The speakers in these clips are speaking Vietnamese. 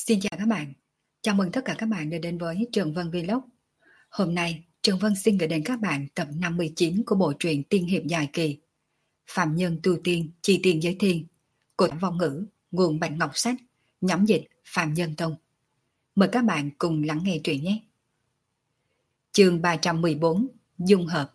Xin chào các bạn. Chào mừng tất cả các bạn đã đến với Trường Vân Vlog. Hôm nay, Trường Vân xin gửi đến các bạn tập 59 của bộ truyện tiên hiệp dài kỳ Phạm Nhân Tu Tiên, Chi Tiên Giới Thiên của Vong Ngữ, nguồn Bạch Ngọc Sách, nhóm dịch Phạm Nhân Tông. Mời các bạn cùng lắng nghe truyện nhé. Chương 314, Dung Hợp.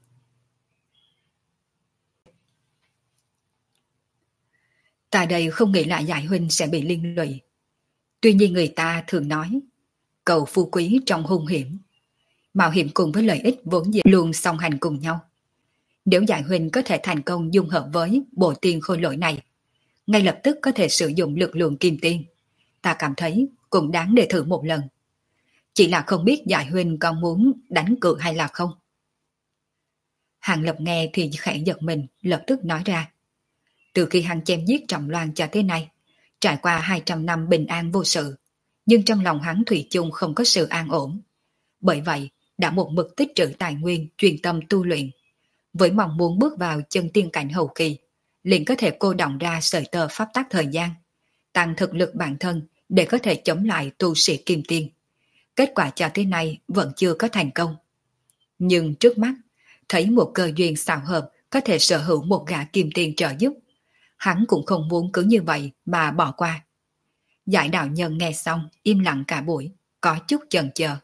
Tại đây không nghĩ là Giải Huynh sẽ bị liên lụy. Tuy nhiên người ta thường nói, cầu phú quý trong hung hiểm. Mạo hiểm cùng với lợi ích vốn dĩ luôn song hành cùng nhau. Nếu Giải Huynh có thể thành công dung hợp với bộ tiên khôi lỗi này, ngay lập tức có thể sử dụng lực lượng kim tiên, ta cảm thấy cũng đáng để thử một lần. Chỉ là không biết Giải Huynh còn muốn đánh cược hay là không. Hàng Lập nghe thì khẽ giật mình, lập tức nói ra. Từ khi hắn chém giết Trọng Loan cho tới nay, trải qua 200 năm bình an vô sự, nhưng trong lòng hắn thủy chung không có sự an ổn. Bởi vậy, đã một mực tích trữ tài nguyên, chuyên tâm tu luyện. Với mong muốn bước vào chân tiên cảnh hậu kỳ, liền có thể cô đọng ra sợi tơ pháp tắc thời gian, tăng thực lực bản thân để có thể chống lại tu sĩ kim tiên. Kết quả cho tới nay vẫn chưa có thành công. Nhưng trước mắt, thấy một cơ duyên xảo hợp có thể sở hữu một gã kim tiên trợ giúp, hắn cũng không muốn cứ như vậy mà bỏ qua. Giải đạo nhân nghe xong im lặng cả buổi, có chút chần chờ.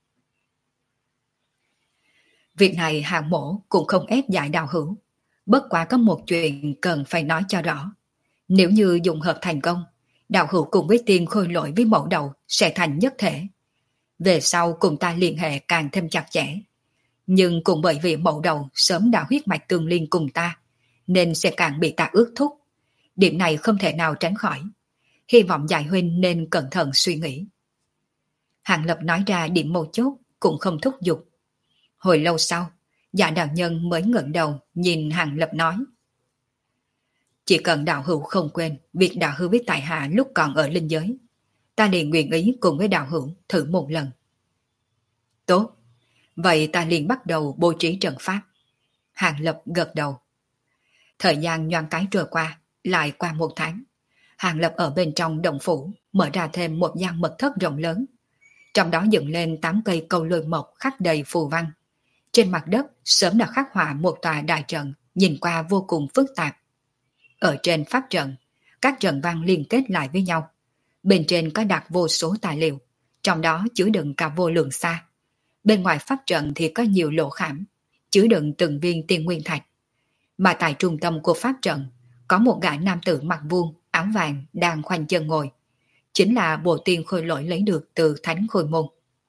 Việc này Hàng Mổ cũng không ép Giải Đạo Hữu, bất quá có một chuyện cần phải nói cho rõ. Nếu như dùng hợp thành công, Đạo Hữu cùng với tiên khôi lỗi với mẫu đầu sẽ thành nhất thể. Về sau cùng ta liên hệ càng thêm chặt chẽ. Nhưng cũng bởi vì mẫu đầu sớm đã huyết mạch tương liên cùng ta, nên sẽ càng bị ta ước thúc. Điểm này không thể nào tránh khỏi. Hy vọng Giải Huynh nên cẩn thận suy nghĩ. Hàng Lập nói ra điểm mấu chốt, cũng không thúc giục. Hồi lâu sau, Dạ đạo nhân mới ngẩng đầu nhìn Hàng Lập nói. Chỉ cần đạo hữu không quên việc đạo hữu với tại hạ lúc còn ở linh giới, ta liền nguyện ý cùng với đạo hữu thử một lần. Tốt, vậy ta liền bắt đầu bố trí trận pháp. Hàng Lập gật đầu. Thời gian nhoáng cái trôi qua, lại qua một tháng. Hàng Lập ở bên trong động phủ mở ra thêm một gian mật thất rộng lớn. Trong đó dựng lên 8 cây câu lôi mộc khắc đầy phù văn. Trên mặt đất sớm đã khắc họa một tòa đại trận, nhìn qua vô cùng phức tạp. Ở trên pháp trận, các trận văn liên kết lại với nhau. Bên trên có đặt vô số tài liệu, trong đó chứa đựng cả vô lượng xa. Bên ngoài pháp trận thì có nhiều lỗ khảm, chứa đựng từng viên tiên nguyên thạch. Mà tại trung tâm của pháp trận, có một gã nam tử mặc vuông, áo vàng đang khoanh chân ngồi. Chính là bộ tiên khôi lỗi lấy được từ Thánh Khôi Môn.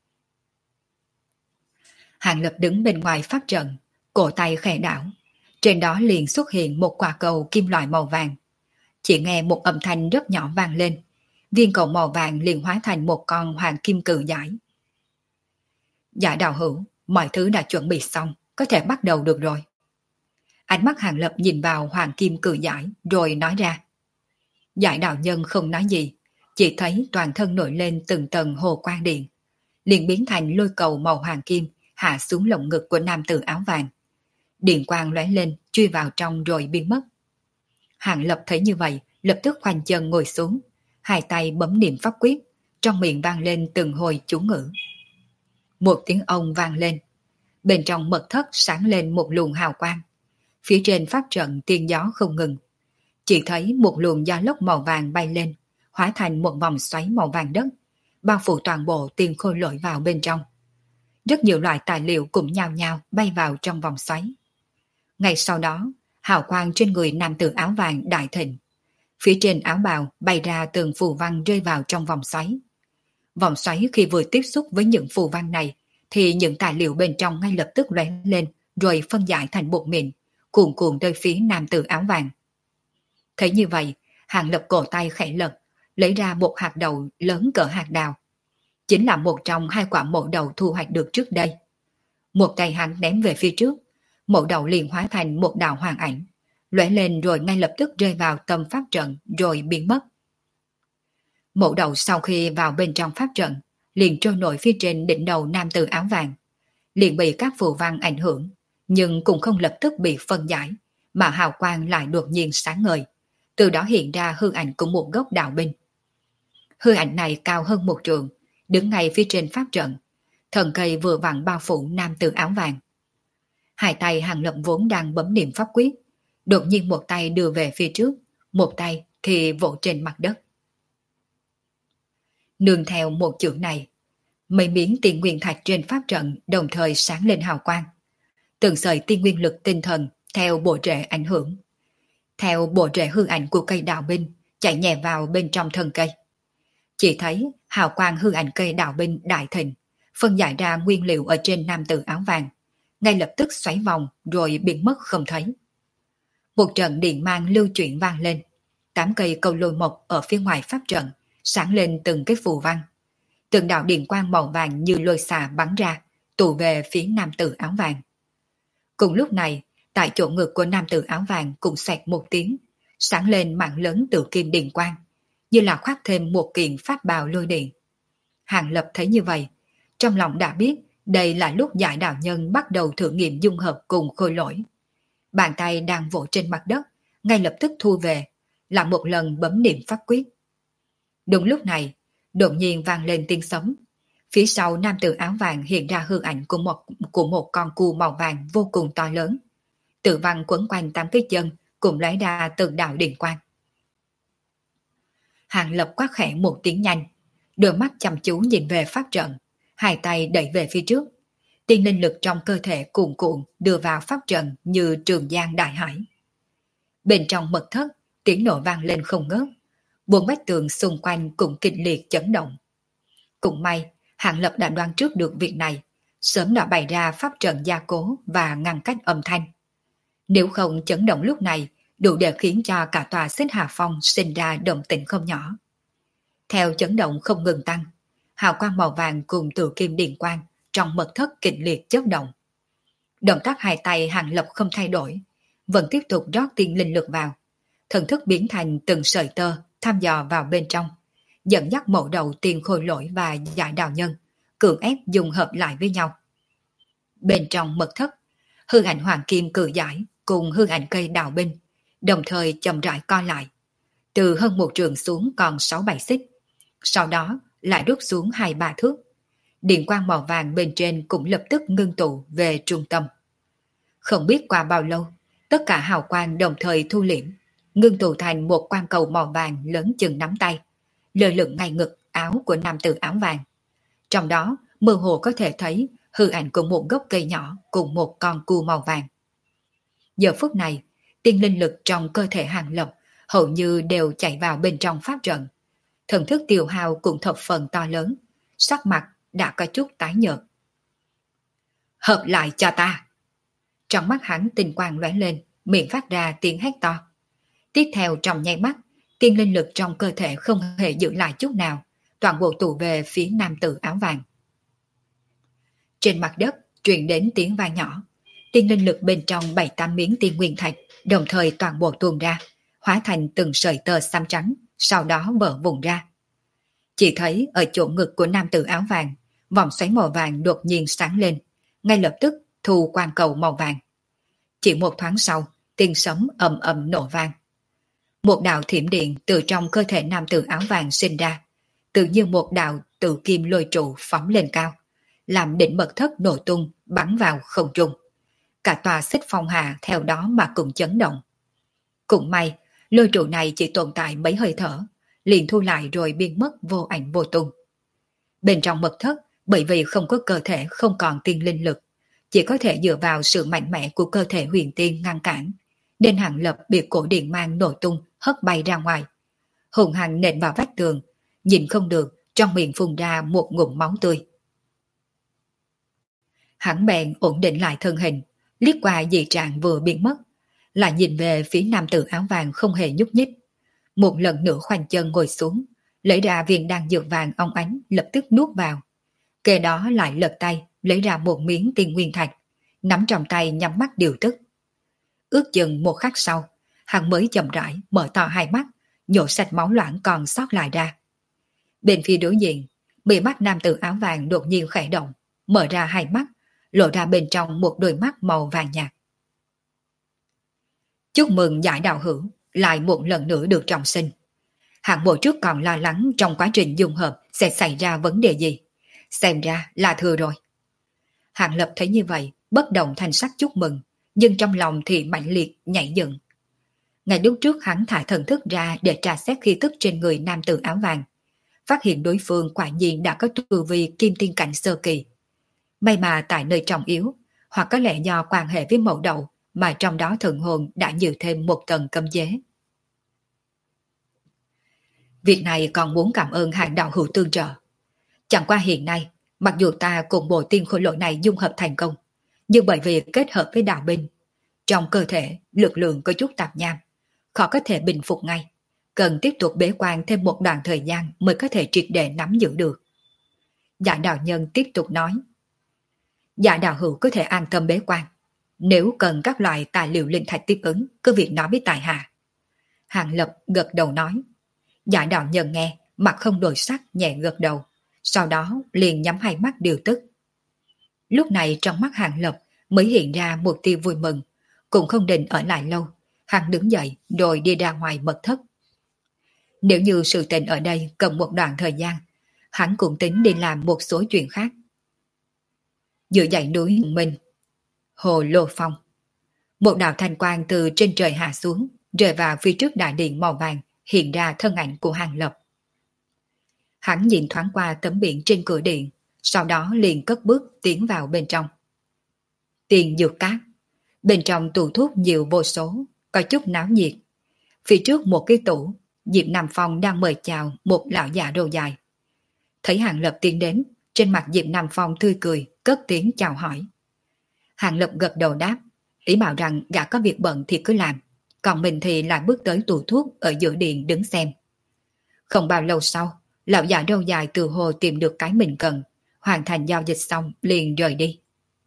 Hàng Lập đứng bên ngoài pháp trận, cổ tay khẽ đảo. Trên đó liền xuất hiện một quả cầu kim loại màu vàng. Chỉ nghe một âm thanh rất nhỏ vang lên. Viên cầu màu vàng liền hóa thành một con hoàng kim cự giải. Giải đạo hữu, mọi thứ đã chuẩn bị xong, có thể bắt đầu được rồi. Ánh mắt Hàng Lập nhìn vào hoàng kim cự giải rồi nói ra. Giải đạo nhân không nói gì, chỉ thấy toàn thân nổi lên từng tầng hồ quang điện, liền biến thành lôi cầu màu hoàng kim hạ xuống lồng ngực của nam tử áo vàng. Điện quang lóe lên, chui vào trong rồi biến mất. Hàng Lập thấy như vậy, lập tức khoanh chân ngồi xuống, hai tay bấm niệm pháp quyết, trong miệng vang lên từng hồi chú ngữ. Một tiếng ông vang lên, bên trong mật thất sáng lên một luồng hào quang. Phía trên pháp trận tiên gió không ngừng, chỉ thấy một luồng gió lốc màu vàng bay lên, hóa thành một vòng xoáy màu vàng đất, bao phủ toàn bộ tiên khôi lỗi vào bên trong. Rất nhiều loại tài liệu cũng nhao nhao bay vào trong vòng xoáy. Ngay sau đó, hào quang trên người nam tử áo vàng đại thịnh. Phía trên áo bào bay ra từng phù văn rơi vào trong vòng xoáy. Vòng xoáy khi vừa tiếp xúc với những phù văn này, thì những tài liệu bên trong ngay lập tức lóe lên, rồi phân giải thành bột mịn, cuồn cuộn tới phía nam tử áo vàng. Thấy như vậy, Hàng Lập cổ tay khẽ lật, lấy ra một hạt đậu lớn cỡ hạt đào. Chính là một trong hai quả mộ đậu thu hoạch được trước đây. Một tay hắn ném về phía trước, mộ đậu liền hóa thành một đạo hoàng ảnh, lóe lên rồi ngay lập tức rơi vào tâm pháp trận rồi biến mất. Mộ đậu sau khi vào bên trong pháp trận, liền trôi nổi phía trên đỉnh đầu nam tử áo vàng, liền bị các phù văn ảnh hưởng, nhưng cũng không lập tức bị phân giải, mà hào quang lại đột nhiên sáng ngời, từ đó hiện ra hư ảnh của một gốc đạo binh. Hư ảnh này cao hơn 1 trượng, đứng ngay phía trên pháp trận. Thần cây vừa vặn bao phủ nam tử áo vàng. Hai tay Hàng Lập vốn đang bấm niệm pháp quyết, đột nhiên một tay đưa về phía trước, một tay thì vỗ trên mặt đất. Nương theo một chưởng này, mấy miếng tiên nguyên thạch trên pháp trận đồng thời sáng lên hào quang. Từng sợi tiên nguyên lực tinh thần theo bộ rễ ảnh hưởng. Theo bộ rễ hư ảnh của cây đạo binh chạy nhẹ vào bên trong thân cây. Chỉ thấy hào quang hư ảnh cây đạo binh đại thịnh, phân giải ra nguyên liệu ở trên nam tử áo vàng, ngay lập tức xoáy vòng rồi biến mất không thấy. Một trận điện mang lưu chuyển vang lên, 8 cây cầu lôi mộc ở phía ngoài pháp trận sáng lên từng cái phù văn. Từng đạo điện quang màu vàng như lôi xà bắn ra, tụ về phía nam tử áo vàng. Cùng lúc này, tại chỗ ngực của nam tử áo vàng cũng xoẹt một tiếng, sáng lên mảng lớn tự kim điện quang, như là khoác thêm một kiện pháp bào lôi điện. Hàng Lập thấy như vậy, trong lòng đã biết đây là lúc giải đạo nhân bắt đầu thử nghiệm dung hợp cùng khôi lỗi. Bàn tay đang vỗ trên mặt đất, ngay lập tức thu về, làm một lần bấm niệm pháp quyết. Đúng lúc này, đột nhiên vang lên tiếng sấm. Phía sau nam tử áo vàng hiện ra hư ảnh của một con cừu màu vàng vô cùng to lớn. Tự văn quấn quanh 8 cái chân, cùng lấy ra từng đạo điện quang. Hàng Lập quát khẽ một tiếng nhanh, đôi mắt chăm chú nhìn về pháp trận, hai tay đẩy về phía trước. Tiên linh lực trong cơ thể cuồn cuộn đưa vào pháp trận như trường giang đại hải. Bên trong mật thất, tiếng nổ vang lên không ngớt, 4 vách tường xung quanh cũng kịch liệt chấn động. Cũng may, Hàng Lập đã đoán trước được việc này, sớm đã bày ra pháp trận gia cố và ngăn cách âm thanh. Nếu không chấn động lúc này, đủ để khiến cho cả tòa Xích Hà Phong sinh ra động tĩnh không nhỏ. Theo chấn động không ngừng tăng, hào quang màu vàng cùng tự kim điện quang trong mật thất kịch liệt chớp động. Động tác hai tay Hàng Lập không thay đổi, vẫn tiếp tục rót tiên linh lực vào. Thần thức biến thành từng sợi tơ thăm dò vào bên trong, dẫn dắt mẫu đầu tiên khôi lỗi và giải đạo nhân, cưỡng ép dùng hợp lại với nhau. Bên trong mật thất, hư ảnh hoàng kim cự giải cùng hư ảnh cây đạo binh, đồng thời chậm rãi co lại. Từ hơn 1 trượng xuống còn 6-7 xích, sau đó lại rút xuống 2-3 thước. Điện quang màu vàng bên trên cũng lập tức ngưng tụ về trung tâm. Không biết qua bao lâu, tất cả hào quang đồng thời thu liễm, ngưng tụ thành một quang cầu màu vàng lớn chừng nắm tay, lơ lửng ngay ngực áo của nam tử áo vàng. Trong đó, mơ hồ có thể thấy hư ảnh của một gốc cây nhỏ cùng một con cừu màu vàng. Giờ phút này, tiên linh lực trong cơ thể Hàng Lập hầu như đều chạy vào bên trong pháp trận. Thần thức tiêu hao cũng thập phần to lớn, sắc mặt đã có chút tái nhợt. Hợp lại cho ta! Trong mắt hắn tinh quang lóe lên, miệng phát ra tiếng hét to. Tiếp theo trong nháy mắt, tiên linh lực trong cơ thể không hề giữ lại chút nào, toàn bộ tụ về phía nam tử áo vàng. Trên mặt đất truyền đến tiếng vang nhỏ, tiên linh lực bên trong 7-8 miếng tiên nguyên thạch đồng thời toàn bộ tuôn ra, hóa thành từng sợi tơ xám trắng, sau đó vỡ vụn ra. Chỉ thấy ở chỗ ngực của nam tử áo vàng, vòng xoáy màu vàng đột nhiên sáng lên, ngay lập tức thu quang cầu màu vàng. Chỉ một thoáng sau, tiếng sấm ầm ầm nổ vang. Một đạo thiểm điện từ trong cơ thể nam tử áo vàng sinh ra, tự như một đạo tự kim lôi trụ phóng lên cao, làm đỉnh mật thất nổ tung bắn vào không trung. Cả tòa Xích Phong Hà theo đó mà cùng chấn động. Cũng may, lôi trụ này chỉ tồn tại mấy hơi thở, liền thu lại rồi biến mất vô ảnh vô tung. Bên trong mật thất, bởi vì không có cơ thể không còn tiên linh lực, chỉ có thể dựa vào sự mạnh mẽ của cơ thể huyền tiên ngăn cản, nên Hàng Lập bị cổ điện mang nổ tung hất bay ra ngoài. Hùng hăng nện vào vách tường, nhìn không được, trong miệng phun ra một ngụm máu tươi. Hắn bèn ổn định lại thân hình, liếc qua dị trạng vừa biến mất, lại nhìn về phía nam tử áo vàng không hề nhúc nhích. Một lần nữa khoanh chân ngồi xuống, lấy ra viên đan dược vàng óng ánh lập tức nuốt vào. Kề đó lại lật tay, lấy ra một miếng tiên nguyên thạch, nắm trong tay nhắm mắt điều tức. Ước chừng một khắc sau, hắn mới chậm rãi mở to hai mắt, nhổ sạch máu loãng còn sót lại ra. Bên phía đối diện, bị mắt nam tử áo vàng đột nhiên khẽ động, mở ra hai mắt, lộ ra bên trong một đôi mắt màu vàng nhạt. Chúc mừng giải đạo hữu, lại một lần nữa được trọng sinh. Hạng bộ trước còn lo lắng trong quá trình dung hợp sẽ xảy ra vấn đề gì. Xem ra là thừa rồi. Hạng Lập thấy như vậy, bất động thanh sắc chúc mừng, nhưng trong lòng thì mãnh liệt nhảy dựng. Ngày lúc trước hắn thả thần thức ra để tra xét khí tức trên người nam tử áo vàng, phát hiện đối phương quả nhiên đã có tu vi kim tiên cảnh sơ kỳ. May mà tại nơi trọng yếu, hoặc có lẽ do quan hệ với mẫu đậu mà trong đó thần hồn đã nhiều thêm một tầng cấm chế. Việc này còn muốn cảm ơn Hàng đạo hữu tương trợ. Chẳng qua hiện nay, mặc dù ta cùng bộ tiên khối lỗi này dung hợp thành công, nhưng bởi vì kết hợp với đạo binh, trong cơ thể lực lượng có chút tạp nham, khó có thể bình phục ngay, cần tiếp tục bế quan thêm một đoạn thời gian mới có thể triệt để nắm giữ được. Dạ đạo nhân tiếp tục nói, dạ đạo hữu có thể an tâm bế quan, nếu cần các loại tài liệu linh thạch tiếp ứng, cứ việc nói với tài hạ. Hàng Lập gật đầu nói, dạ đạo nhân nghe, mặt không đổi sắc nhẹ gật đầu, sau đó liền nhắm hai mắt điều tức. Lúc này trong mắt Hàng Lập mới hiện ra một tia vui mừng, cũng không định ở lại lâu, hắn đứng dậy rồi đi ra ngoài mật thất. Nếu như sự tình ở đây cần một đoạn thời gian, hắn cũng tính đi làm một số chuyện khác. Giữa dãy núi mình, hồ lô phong, một đạo thanh quang từ trên trời hạ xuống, rơi vào phía trước đại điện màu vàng, hiện ra thân ảnh của Hàng Lập. Hắn nhìn thoáng qua tấm biển trên cửa điện, sau đó liền cất bước tiến vào bên trong. Tiền dược cát, bên trong tủ thuốc nhiều vô số, có chút náo nhiệt. Phía trước một cái tủ, Diệp Nam Phong đang mời chào một lão già râu dài. Thấy Hàng Lập tiến đến, trên mặt Diệp Nam Phong tươi cười, cất tiếng chào hỏi. Hàng Lập gật đầu đáp, ý bảo rằng gã có việc bận thì cứ làm, còn mình thì lại bước tới tủ thuốc ở giữa điện đứng xem. Không bao lâu sau, lão già râu dài từ hồ tìm được cái mình cần, hoàn thành giao dịch xong liền rời đi.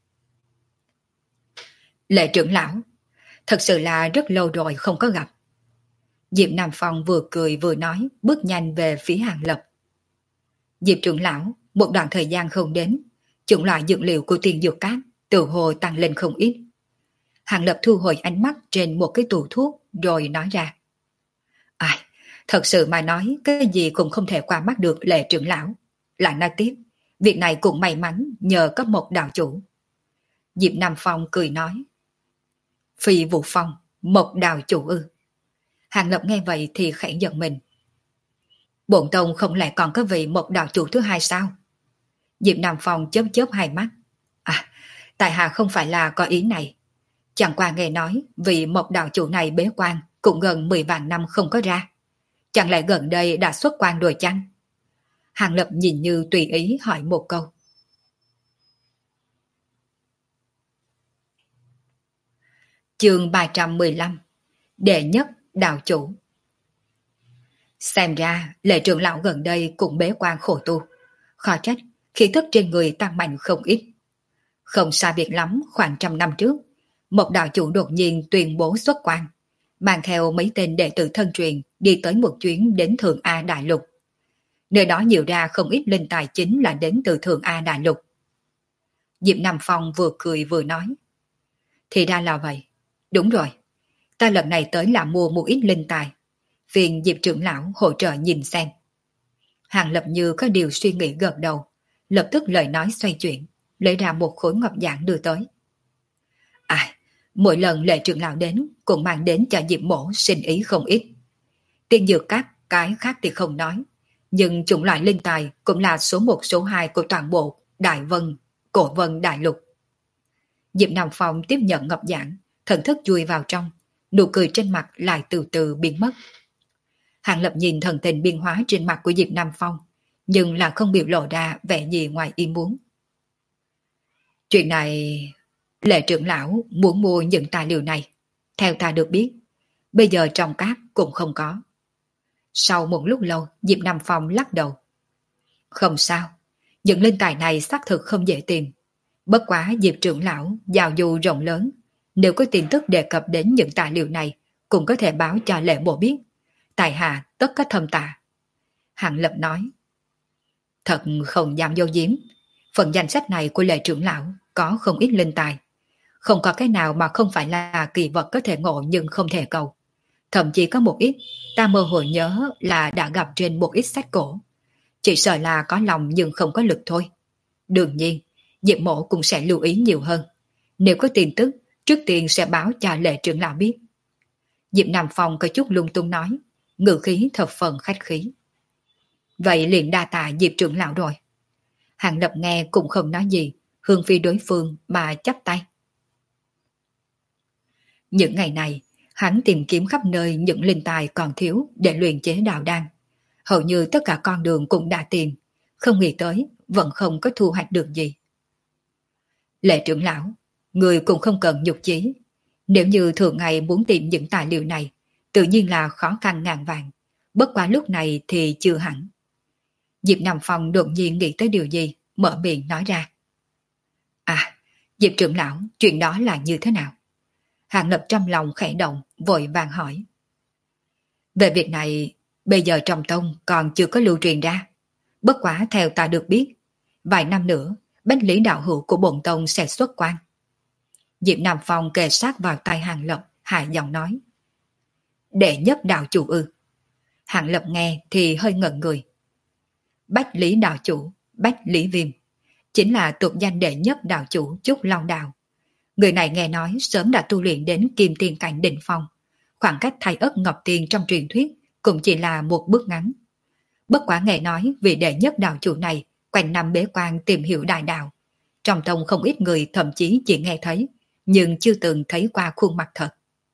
Lệ trưởng lão, thật sự là rất lâu rồi không có gặp. Diệp Nam Phong vừa cười vừa nói, bước nhanh về phía Hàng Lập. Diệp trưởng lão, một đoạn thời gian không đến, chủng loại dược liệu của tiền dược cát từ hồ tăng lên không ít. Hàng Lập thu hồi ánh mắt trên một cái tủ thuốc rồi nói ra. Ai, thật sự mà nói cái gì cũng không thể qua mắt được Lệ trưởng lão. Lại nói tiếp, việc này cũng may mắn nhờ có một đạo chủ. Diệp Nam Phong cười nói. Phi Vũ Phong, một đạo chủ ư. Hàng Lập nghe vậy thì khẽ giận mình. Bổn tông không lẽ còn có vị một đạo chủ thứ hai sao? Diệp Nam Phong chớp chớp hai mắt. À, tại hạ không phải là có ý này. Chẳng qua nghe nói vị một đạo chủ này bế quan cũng gần 10 vạn năm không có ra. Chẳng lẽ gần đây đã xuất quan rồi chăng? Hàng Lập nhìn như tùy ý hỏi một câu. Chương 315. Đệ nhất đạo chủ. Xem ra Lệ trưởng lão gần đây cũng bế quan khổ tu. Khó trách khí thức trên người tăng mạnh không ít. Không xa biệt lắm, khoảng 100 năm trước, một đạo chủ đột nhiên tuyên bố xuất quan, mang theo mấy tên đệ tử thân truyền đi tới một chuyến đến Thượng A Đại Lục. Nơi đó nhiều ra không ít linh tài chính là đến từ Thượng A Đại Lục. Diệp Nam Phong vừa cười vừa nói. Thì ra là vậy. Đúng rồi. Ta lần này tới là mua một ít linh tài. Phiền Diệp trưởng lão hỗ trợ nhìn xem. Hàng Lập như có điều suy nghĩ gật đầu, lập tức lời nói xoay chuyển, lấy ra một khối ngọc giản đưa tới. À, mỗi lần Lệ trưởng lão đến cũng mang đến cho Diệp mổ sinh ý không ít. Tiên dược các cái khác thì không nói, nhưng chủng loại linh tài cũng là số 1 số 2 của toàn bộ Đại Vân, Cổ Vân Đại Lục. Diệp Nam Phong tiếp nhận ngọc giản, thần thức chui vào trong, nụ cười trên mặt lại từ từ biến mất. Hàng Lập nhìn thần tình biến hóa trên mặt của Diệp Nam Phong, nhưng là không biểu lộ ra vẻ gì ngoài ý muốn. Chuyện này, Lệ trưởng lão muốn mua những tài liệu này. Theo ta được biết, bây giờ trong cát cũng không có. Sau một lúc lâu, Diệp Nam Phong lắc đầu. Không sao, những linh tài này xác thực không dễ tìm. Bất quá Diệp trưởng lão giàu dù rộng lớn, nếu có tin tức đề cập đến những tài liệu này, cũng có thể báo cho Lệ bộ biết. Tại hạ tất có thâm tạ. Hàng Lập nói. Thật không dám dâu diếm, phần danh sách này của Lệ trưởng lão có không ít linh tài. Không có cái nào mà không phải là kỳ vật có thể ngộ nhưng không thể cầu. Thậm chí có một ít, ta mơ hồ nhớ là đã gặp trên một ít sách cổ. Chỉ sợ là có lòng nhưng không có lực thôi. Đương nhiên, Diệp Mộ cũng sẽ lưu ý nhiều hơn. Nếu có tin tức, trước tiên sẽ báo cho Lệ trưởng lão biết. Diệp Nam Phong có chút lung tung nói, ngữ khí thập phần khách khí. Vậy liền đa tạ Diệp trưởng lão rồi. Hàng Lập nghe cũng không nói gì, hướng phi đối phương mà chắp tay. Những ngày này, hắn tìm kiếm khắp nơi những linh tài còn thiếu để luyện chế đạo đan. Hầu như tất cả con đường cũng đã tìm, không nghĩ tới vẫn không có thu hoạch được gì. Lệ trưởng lão, người cũng không cần nhục chí. Nếu như thường ngày muốn tìm những tài liệu này, tự nhiên là khó khăn ngàn vàng. Bất quá lúc này thì chưa hẳn. Diệp Nam Phong đột nhiên nghĩ tới điều gì, mở miệng nói ra. À, Diệp trưởng lão, chuyện đó là như thế nào? Hàng Lập trong lòng khẽ động, vội vàng hỏi. Về việc này, bây giờ trong tông còn chưa có lưu truyền ra. Bất quá theo ta được biết, vài năm nữa, bách lý đạo hữu của bổn tông sẽ xuất quan. Diệp Nam Phong kề sát vào tai Hàng Lập, hạ giọng nói. Đệ nhất đạo chủ ư. Hàng Lập nghe thì hơi ngẩn người. Bách lý đạo chủ, Bách lý viêm, chính là tục danh đệ nhất đạo chủ Trúc Long Đạo. Người này nghe nói sớm đã tu luyện đến kim tiên cảnh đỉnh phong. Khoảng cách thay ất ngọc tiên trong truyền thuyết cũng chỉ là một bước ngắn. Bất quả nghe nói vị đệ nhất đạo chủ này quanh năm bế quan tìm hiểu đại đạo. Trong tông không ít người thậm chí chỉ nghe thấy, nhưng chưa từng thấy qua khuôn mặt thật.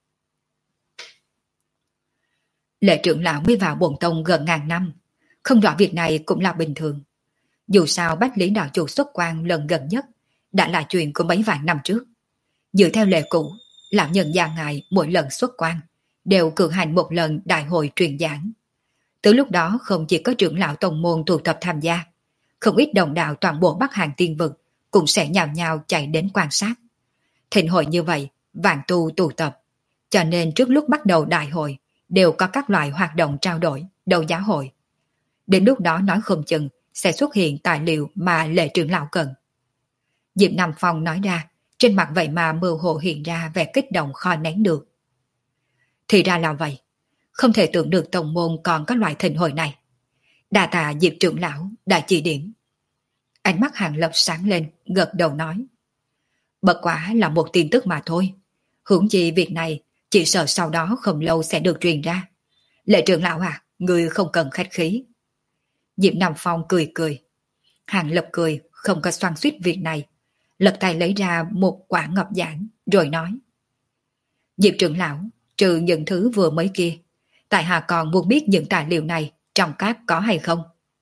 Lệ trưởng lão mới vào bổn tông gần ngàn năm, không rõ việc này cũng là bình thường. Dù sao Bách Lý đạo chủ xuất quan lần gần nhất đã là chuyện của mấy vạn năm trước. Dựa theo lệ cũ, lão nhân gia ngài mỗi lần xuất quan đều cử hành một lần đại hội truyền giảng. Từ lúc đó không chỉ có trưởng lão tông môn tụ tập tham gia, không ít đồng đạo toàn bộ Bắc Hàng tiên vực cũng sẽ nhào nhào chạy đến quan sát. Thịnh hội như vậy, vạn tu tụ tập, cho nên trước lúc bắt đầu đại hội đều có các loại hoạt động trao đổi, đấu giá hội. Đến lúc đó nói không chừng sẽ xuất hiện tài liệu mà Lệ trưởng lão cần. Diệp Nam Phong nói ra, trên mặt vậy mà mơ hồ hiện ra vẻ kích động khó nén được. Thì ra là vậy, không thể tưởng được tông môn còn có loại thịnh hội này. Đa tạ Diệp trưởng lão đã chỉ điểm. Ánh mắt Hàng Lập sáng lên, gật đầu nói. Bất quả là một tin tức mà thôi. Hưởng chi việc này, chỉ sợ sau đó không lâu sẽ được truyền ra. Lệ trưởng lão à, người không cần khách khí. Diệp Nam Phong cười cười. Hàng Lập cười, không có xoan xuýt việc này. Lật tay lấy ra một quả ngọc giản, rồi nói. Diệp trưởng lão, trừ những thứ vừa mới kia, tại hạ còn muốn biết những tài liệu này trong các có hay không.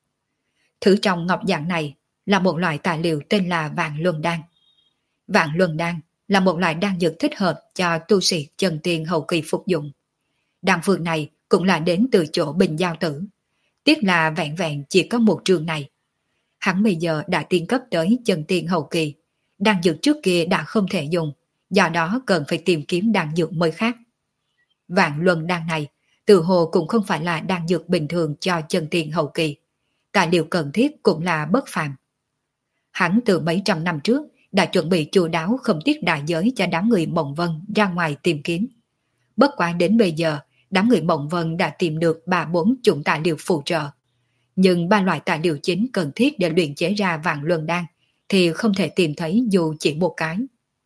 Thứ trong ngọc giản này là một loại tài liệu tên là Vạn Luân Đan. Vạn Luân Đan là một loại đan dược thích hợp cho tu sĩ chân tiên hậu kỳ phục dụng. Đan phương này cũng là đến từ chỗ Bình Giao Tử. Tiếc là vẹn vẹn chỉ có một trường này. Hắn bây giờ đã tiên cấp tới chân tiên hậu kỳ. Đan dược trước kia đã không thể dùng, do đó cần phải tìm kiếm đan dược mới khác. Vạn Luân Đan này từ hồ cũng không phải là đan dược bình thường cho chân tiên hậu kỳ. Tài liệu cần thiết cũng là bất phàm. Hắn từ mấy trăm năm trước đã chuẩn bị chu đáo không tiếc đại giới cho đám người Mộng Vân ra ngoài tìm kiếm. Bất quá đến bây giờ, đám người Mộng Vân đã tìm được 3-4 chủng tài liệu phụ trợ. Nhưng 3 loại tài liệu chính cần thiết để luyện chế ra Vạn Luân Đan thì không thể tìm thấy dù chỉ một cái.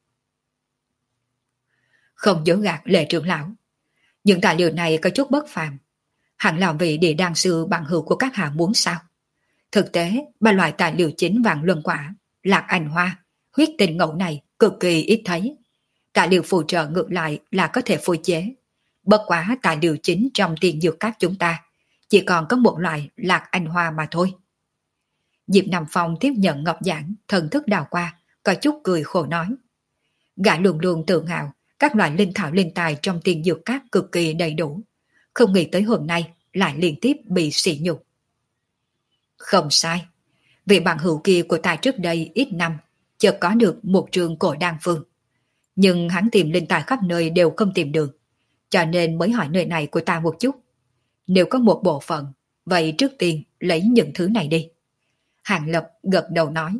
Không dối gạt Lệ trưởng lão. Những tài liệu này có chút bất phàm. Hẳn là vị địa đan sư bằng hữu của các hạ muốn sao? Thực tế, 3 loại tài liệu chính Vạn Luân Quả, Lạc Ảnh Hoa, huyết tinh ngẫu này cực kỳ ít thấy. Tài liệu phụ trợ ngược lại là có thể phối chế. Bất quá tài liệu chính trong tiền dược các chúng ta chỉ còn có một loại Lạc Ảnh Hoa mà thôi. Diệp Nam Phong tiếp nhận ngọc giản, thần thức đào qua, có chút cười khổ nói. Gã luôn luôn tự ngạo, các loại linh thảo linh tài trong tiền dược các cực kỳ đầy đủ. Không nghĩ tới hôm nay lại liên tiếp bị sỉ nhục. Không sai. Vị bạn hữu kia của ta trước đây ít năm chợt có được một trường cổ đan phương. Nhưng hắn tìm linh tài khắp nơi đều không tìm được. Cho nên mới hỏi nơi này của ta một chút. Nếu có một bộ phận, vậy trước tiên lấy những thứ này đi. Hàng Lập gật đầu nói.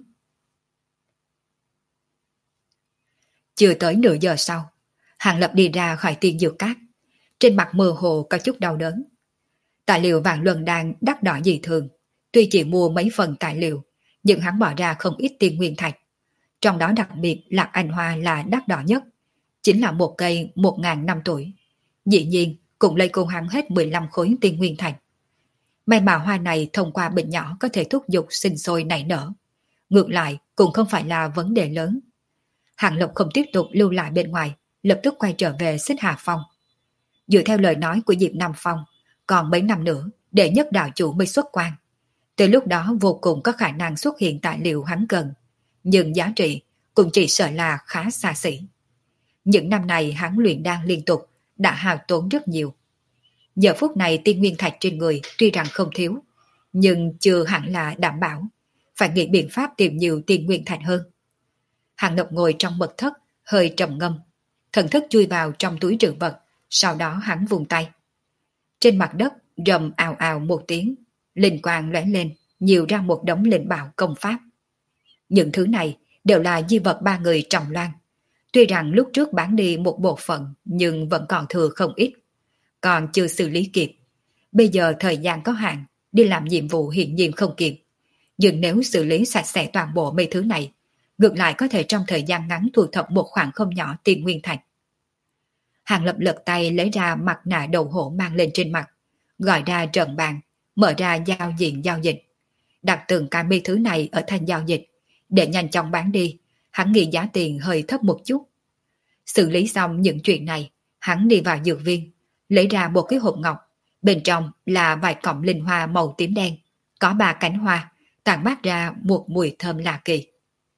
Chưa tới nửa giờ sau, Hàng Lập đi ra khỏi tiền dược cát. trên mặt mơ hồ có chút đau đớn. Tài liệu vạn luân đan đắt đỏ dị thường, tuy chỉ mua mấy phần tài liệu, nhưng hắn bỏ ra không ít tiền nguyên thạch. Trong đó đặc biệt Lạc Anh Hoa là đắt đỏ nhất, chính là một cây 1.000 năm tuổi. Dĩ nhiên cũng lấy cùng hắn hết 15 khối tiền nguyên thạch. May mà hoa này thông qua bệnh nhỏ có thể thúc giục sinh sôi nảy nở. Ngược lại cũng không phải là vấn đề lớn. Hàng Lập không tiếp tục lưu lại bên ngoài, lập tức quay trở về Xích Hà Phong. Dựa theo lời nói của Diệp Nam Phong, còn mấy năm nữa đệ nhất đạo chủ mới xuất quan. Từ lúc đó vô cùng có khả năng xuất hiện tài liệu hắn cần, nhưng giá trị cũng chỉ sợ là khá xa xỉ. Những năm này hắn luyện đan liên tục, đã hao tốn rất nhiều. Giờ phút này tiên nguyên thạch trên người tuy rằng không thiếu, nhưng chưa hẳn là đảm bảo, phải nghĩ biện pháp tìm nhiều tiên nguyên thạch hơn. Hàng Lập ngồi trong mật thất, hơi trầm ngâm, thần thức chui vào trong túi trữ vật, sau đó hắn vùng tay. Trên mặt đất rầm ào ào một tiếng, linh quang lóe lên, nhiều ra một đống linh bảo công pháp. Những thứ này đều là di vật ba người Trầm Loan. Tuy rằng lúc trước bán đi một bộ phận, nhưng vẫn còn thừa không ít, còn chưa xử lý kịp. Bây giờ thời gian có hạn, đi làm nhiệm vụ hiện nhiên không kịp. Nhưng nếu xử lý sạch sẽ toàn bộ mấy thứ này, ngược lại có thể trong thời gian ngắn thu thập một khoản không nhỏ tiền nguyên thạch. Hàng Lập lật tay lấy ra mặt nạ đầu hổ mang lên trên mặt, gọi ra trận bàn, mở ra giao diện giao dịch. Đặt từng cả mấy thứ này ở thành giao dịch, để nhanh chóng bán đi, hắn nghĩ giá tiền hơi thấp một chút. Xử lý xong những chuyện này, hắn đi vào dược viên, lấy ra một cái hộp ngọc, bên trong là vài cọng linh hoa màu tím đen, có 3 cánh hoa, tản mát ra một mùi thơm lạ kỳ.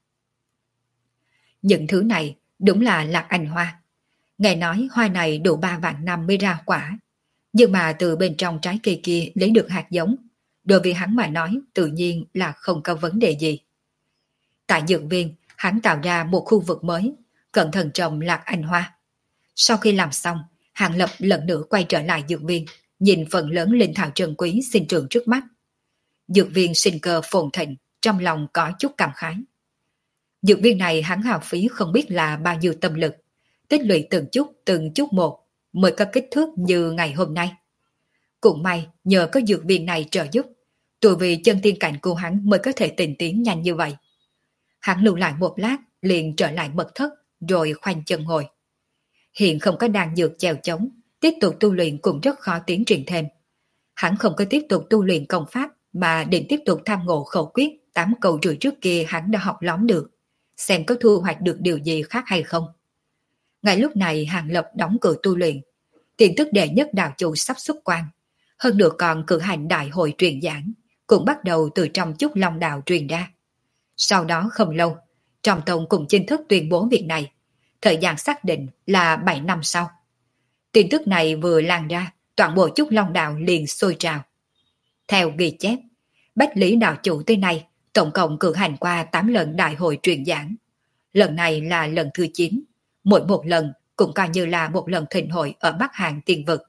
Những thứ này đúng là Lạc Anh Hoa. Nghe nói hoa này đủ 3 vạn năm mới ra quả, nhưng mà từ bên trong trái cây kia lấy được hạt giống, đối với hắn mà nói tự nhiên là không có vấn đề gì. Tại dược viên, hắn tạo ra một khu vực mới, cẩn thận trồng Lạc Anh Hoa. Sau khi làm xong, Hàng Lập lần nữa quay trở lại dược viên, nhìn phần lớn linh thảo trân quý sinh trưởng trước mắt. Dược viên sinh cơ phồn thịnh, trong lòng có chút cảm khái. Dược viên này hắn hao phí không biết là bao nhiêu tâm lực, tích lũy từng chút một, mới có kích thước như ngày hôm nay. Cũng may nhờ có dược viên này trợ giúp, tuổi vì chân tiên cảnh của hắn mới có thể tiến tiến nhanh như vậy. Hắn lưu lại một lát, liền trở lại mật thất, rồi khoanh chân ngồi. Hiện không có đan dược chèo chống, tiếp tục tu luyện cũng rất khó tiến triển thêm. Hắn không có tiếp tục tu luyện công pháp, mà định tiếp tục tham ngộ khẩu quyết 8 câu rưỡi trước kia hắn đã học lóm được, xem có thu hoạch được điều gì khác hay không. Ngay lúc này Hàng Lập đóng cửa tu luyện, tin tức đệ nhất đạo chủ sắp xuất quan, hơn nữa còn cử hành đại hội truyền giảng, cũng bắt đầu từ trong Chúc Long Đạo truyền ra. Sau đó không lâu, Trọng Tông cũng chính thức tuyên bố việc này, thời gian xác định là 7 năm sau. Tin tức này vừa lan ra, toàn bộ Chúc Long Đạo liền sôi trào. Theo ghi chép, Bách Lý đạo chủ tới nay tổng cộng cử hành qua 8 lần đại hội truyền giảng. Lần này là lần thứ 9, mỗi một lần cũng coi như là một lần thịnh hội ở Bắc Hàn Tiên Vực.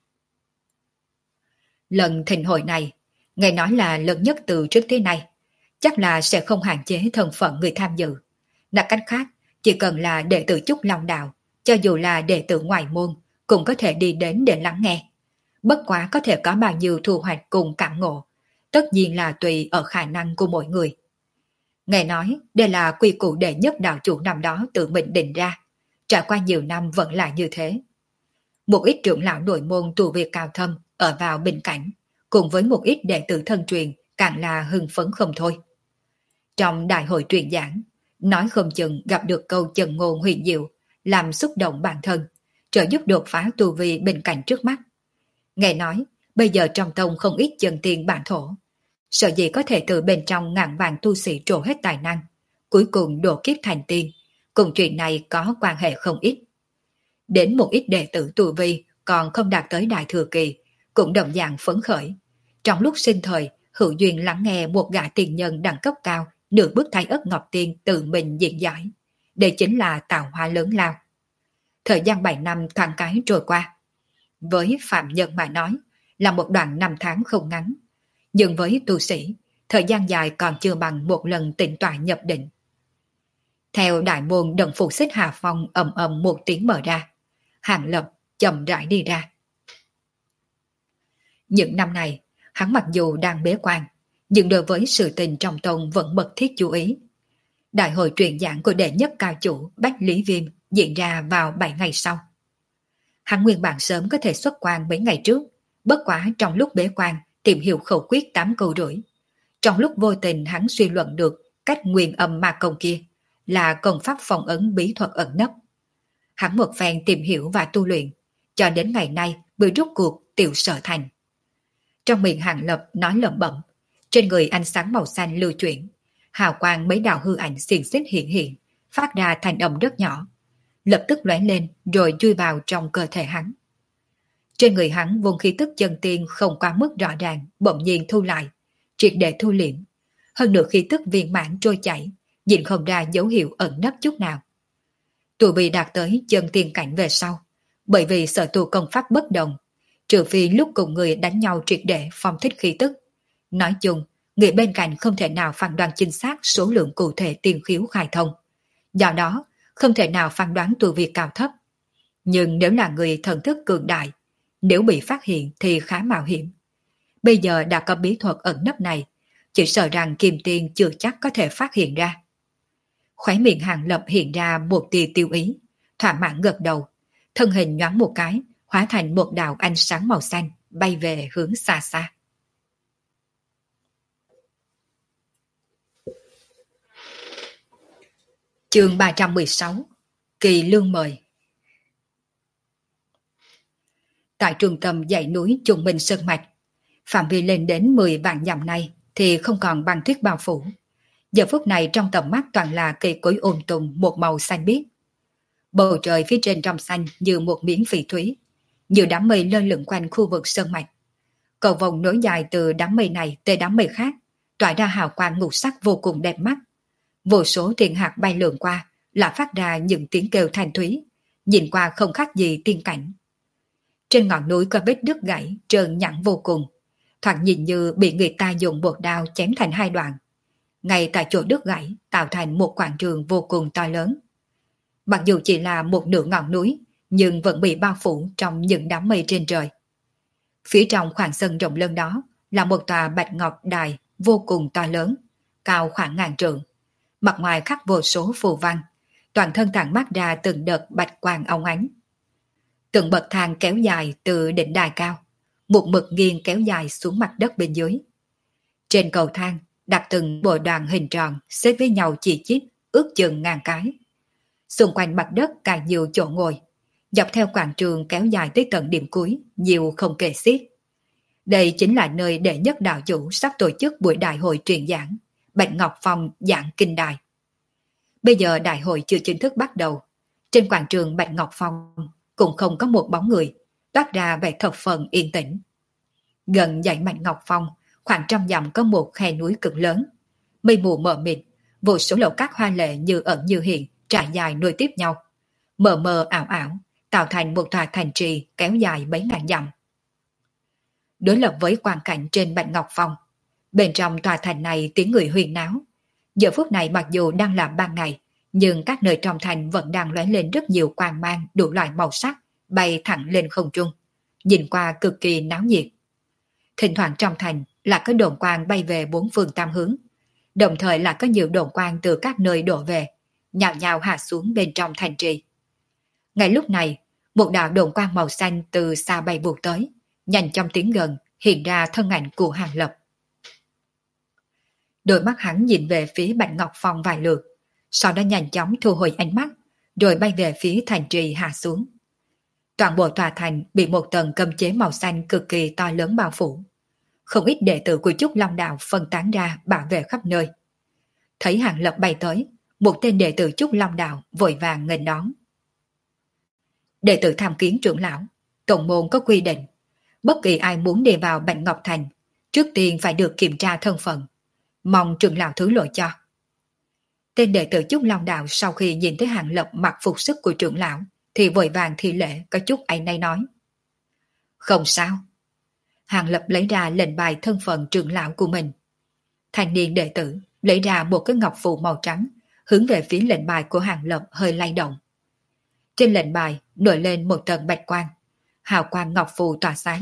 Lần thịnh hội này, nghe nói là lớn nhất từ trước tới nay, chắc là sẽ không hạn chế thân phận người tham dự. Nói cách khác, chỉ cần là đệ tử Chúc Long Đạo, cho dù là đệ tử ngoại môn, cũng có thể đi đến để lắng nghe. Bất quá có thể có bao nhiêu thu hoạch cùng cảm ngộ, tất nhiên là tùy ở khả năng của mỗi người. Nghe nói, đây là quy củ đệ nhất đạo chủ năm đó tự mình định ra, trải qua nhiều năm vẫn là như thế. Một ít trưởng lão nội môn tu vi cao thâm ở vào bình cảnh, cùng với một ít đệ tử thân truyền càng là hưng phấn không thôi. Trong đại hội truyền giảng, nói không chừng gặp được câu chân ngôn huyền diệu, làm xúc động bản thân, trợ giúp đột phá tu vi bình cảnh trước mắt. Nghe nói, bây giờ trong tông không ít chân tiên bản thổ, sợ gì có thể từ bên trong ngàn vàng tu sĩ trổ hết tài năng, cuối cùng độ kiếp thành tiên, cùng chuyện này có quan hệ không ít. Đến một ít đệ tử tu vi còn không đạt tới đại thừa kỳ, cũng đồng dạng phấn khởi. Trong lúc sinh thời, hữu duyên lắng nghe một gã tiền nhân đẳng cấp cao nửa bước Thái Ất Ngọc Tiên tự mình diễn giải. Đây chính là tạo hóa lớn lao. Thời gian 7 năm thoáng cái trôi qua. Với phạm nhân mà nói, là một đoạn năm tháng không ngắn. Nhưng với tu sĩ, thời gian dài còn chưa bằng một lần tịnh tọa nhập định. Theo đại môn Động Phủ Xích Hà Phong ầm ầm một tiếng mở ra, Hàng Lập chậm rãi đi ra. Những năm này, hắn mặc dù đang bế quan, nhưng đối với sự tình trong tông vẫn mật thiết chú ý. Đại hội truyền giảng của đệ nhất cao chủ Bách Lý Viêm diễn ra vào 7 ngày sau. Hắn nguyên bản sớm có thể xuất quan mấy ngày trước, bất quá trong lúc bế quan tìm hiểu khẩu quyết 8 câu rưỡi. Trong lúc vô tình hắn suy luận được cách nguyên âm ma công kia là công pháp phong ấn bí thuật ẩn nấp. Hắn một phen tìm hiểu và tu luyện, cho đến ngày nay mới rút cuộc tiểu sở thành. Trong miệng Hàng Lập nói lẩm bẩm, trên người ánh sáng màu xanh lưu chuyển, hào quang mấy đạo hư ảnh xiềng xích hiện hiện, phát ra thành âm rất nhỏ, lập tức lóe lên rồi chui vào trong cơ thể hắn. Trên người hắn vùng khí tức chân tiên không quá mức rõ ràng, bỗng nhiên thu lại, triệt để thu liễm. Hơn nữa khí tức viên mãn trôi chảy, nhìn không ra dấu hiệu ẩn nấp chút nào. Tu vi đạt tới chân tiên cảnh về sau, bởi vì sở tu công pháp bất đồng, trừ phi lúc cùng người đánh nhau triệt để phong thích khí tức. Nói chung, người bên cạnh không thể nào phán đoán chính xác số lượng cụ thể tiên khiếu khai thông. Do đó, không thể nào phán đoán tu vi cao thấp. Nhưng nếu là người thần thức cường đại, nếu bị phát hiện thì khá mạo hiểm. Bây giờ đã có bí thuật ẩn nấp này, chỉ sợ rằng Kim Tiên chưa chắc có thể phát hiện ra. Khóe miệng Hàng Lập hiện ra một tia tiêu ý, thỏa mãn gật đầu, thân hình nhoáng một cái, hóa thành một đạo ánh sáng màu xanh, bay về hướng xa xa. Chương 316 Kỳ lương mời. Tại trung tâm dãy núi Trung Minh Sơn Mạch, phạm vi lên đến 10 vạn dặm này thì không còn băng tuyết bao phủ. Giờ phút này trong tầm mắt toàn là cây cối tùng một màu xanh biếc. Bầu trời phía trên trong xanh như một miếng phỉ thúy, như đám mây lơ lửng quanh khu vực sơn mạch. Cầu vồng nối dài từ đám mây này tới đám mây khác, tỏa ra hào quang ngũ sắc vô cùng đẹp mắt. Vô số thiên hạt bay lượn qua, là phát ra những tiếng kêu thanh thúy, nhìn qua không khác gì tiên cảnh. Trên ngọn núi có vết đứt gãy, trơn nhẵn vô cùng, thoạt nhìn như bị người ta dùng bột đao chém thành hai đoạn. Ngay tại chỗ đứt gãy tạo thành một quảng trường vô cùng to lớn. Mặc dù chỉ là một nửa ngọn núi, nhưng vẫn bị bao phủ trong những đám mây trên trời. Phía trong khoảng sân rộng lớn đó là một tòa bạch ngọc đài vô cùng to lớn, cao khoảng ngàn trượng. Mặt ngoài khắc vô số phù văn, toàn thân tản mát ra từng đợt bạch quang óng ánh. Từng bậc thang kéo dài từ đỉnh đài cao, một mực nghiêng kéo dài xuống mặt đất bên dưới. Trên cầu thang đặt từng bộ đoàn hình tròn xếp với nhau chỉ chít, ước chừng ngàn cái. Xung quanh mặt đất càng nhiều chỗ ngồi, dọc theo quảng trường kéo dài tới tận điểm cuối, nhiều không kể xiết. Đây chính là nơi đệ nhất đạo chủ sắp tổ chức buổi đại hội truyền giảng, Bạch Ngọc Phong giảng kinh đài. Bây giờ đại hội chưa chính thức bắt đầu, trên quảng trường Bạch Ngọc Phong cũng không có một bóng người, toát ra vẻ thập phần yên tĩnh. Gần dãy Bạch Ngọc Phong, khoảng trăm dặm có một khe núi cực lớn, mây mù mờ mịt, vô số lầu cát hoa lệ như ẩn như hiện trải dài nối tiếp nhau, mờ mờ ảo ảo, tạo thành một tòa thành trì kéo dài mấy ngàn dặm. Đối lập với quang cảnh trên Bạch Ngọc Phong, bên trong tòa thành này tiếng người huyên náo. Giờ phút này mặc dù đang là ban ngày, nhưng các nơi trong thành vẫn đang lóe lên rất nhiều quang mang đủ loại màu sắc, bay thẳng lên không trung, nhìn qua cực kỳ náo nhiệt. Thỉnh thoảng trong thành là có đồn quang bay về bốn phương tám hướng, đồng thời là có nhiều đồn quang từ các nơi đổ về, nhào nhào hạ xuống bên trong thành trì. Ngay lúc này, một đạo đồn quang màu xanh từ xa bay vụt tới, nhanh trong tiến gần, hiện ra thân ảnh của Hàng Lập. Đôi mắt hắn nhìn về phía Bạch Ngọc Phong vài lượt, sau đó nhanh chóng thu hồi ánh mắt, rồi bay về phía thành trì hạ xuống. Toàn bộ tòa thành bị một tầng cấm chế màu xanh cực kỳ to lớn bao phủ. Không ít đệ tử của Trúc Long Đạo phân tán ra bảo vệ khắp nơi. Thấy Hàng Lập bay tới, một tên đệ tử Trúc Long Đạo vội vàng nghênh đón. Đệ tử tham kiến trưởng lão, tổng môn có quy định, bất kỳ ai muốn đi vào Bạch Ngọc Thành, trước tiên phải được kiểm tra thân phận. Mong trưởng lão thứ lỗi cho. Tên đệ tử Trúc Long Đạo sau khi nhìn thấy Hàng Lập mặc phục sức của trưởng lão, thì vội vàng thi lễ có chút áy náy nói. Không sao. Hàng Lập lấy ra lệnh bài thân phận trưởng lão của mình. Thanh niên đệ tử lấy ra một cái ngọc phù màu trắng, hướng về phía lệnh bài của Hàng Lập hơi lay động. Trên lệnh bài nổi lên một tầng bạch quang, hào quang ngọc phù tỏa sáng,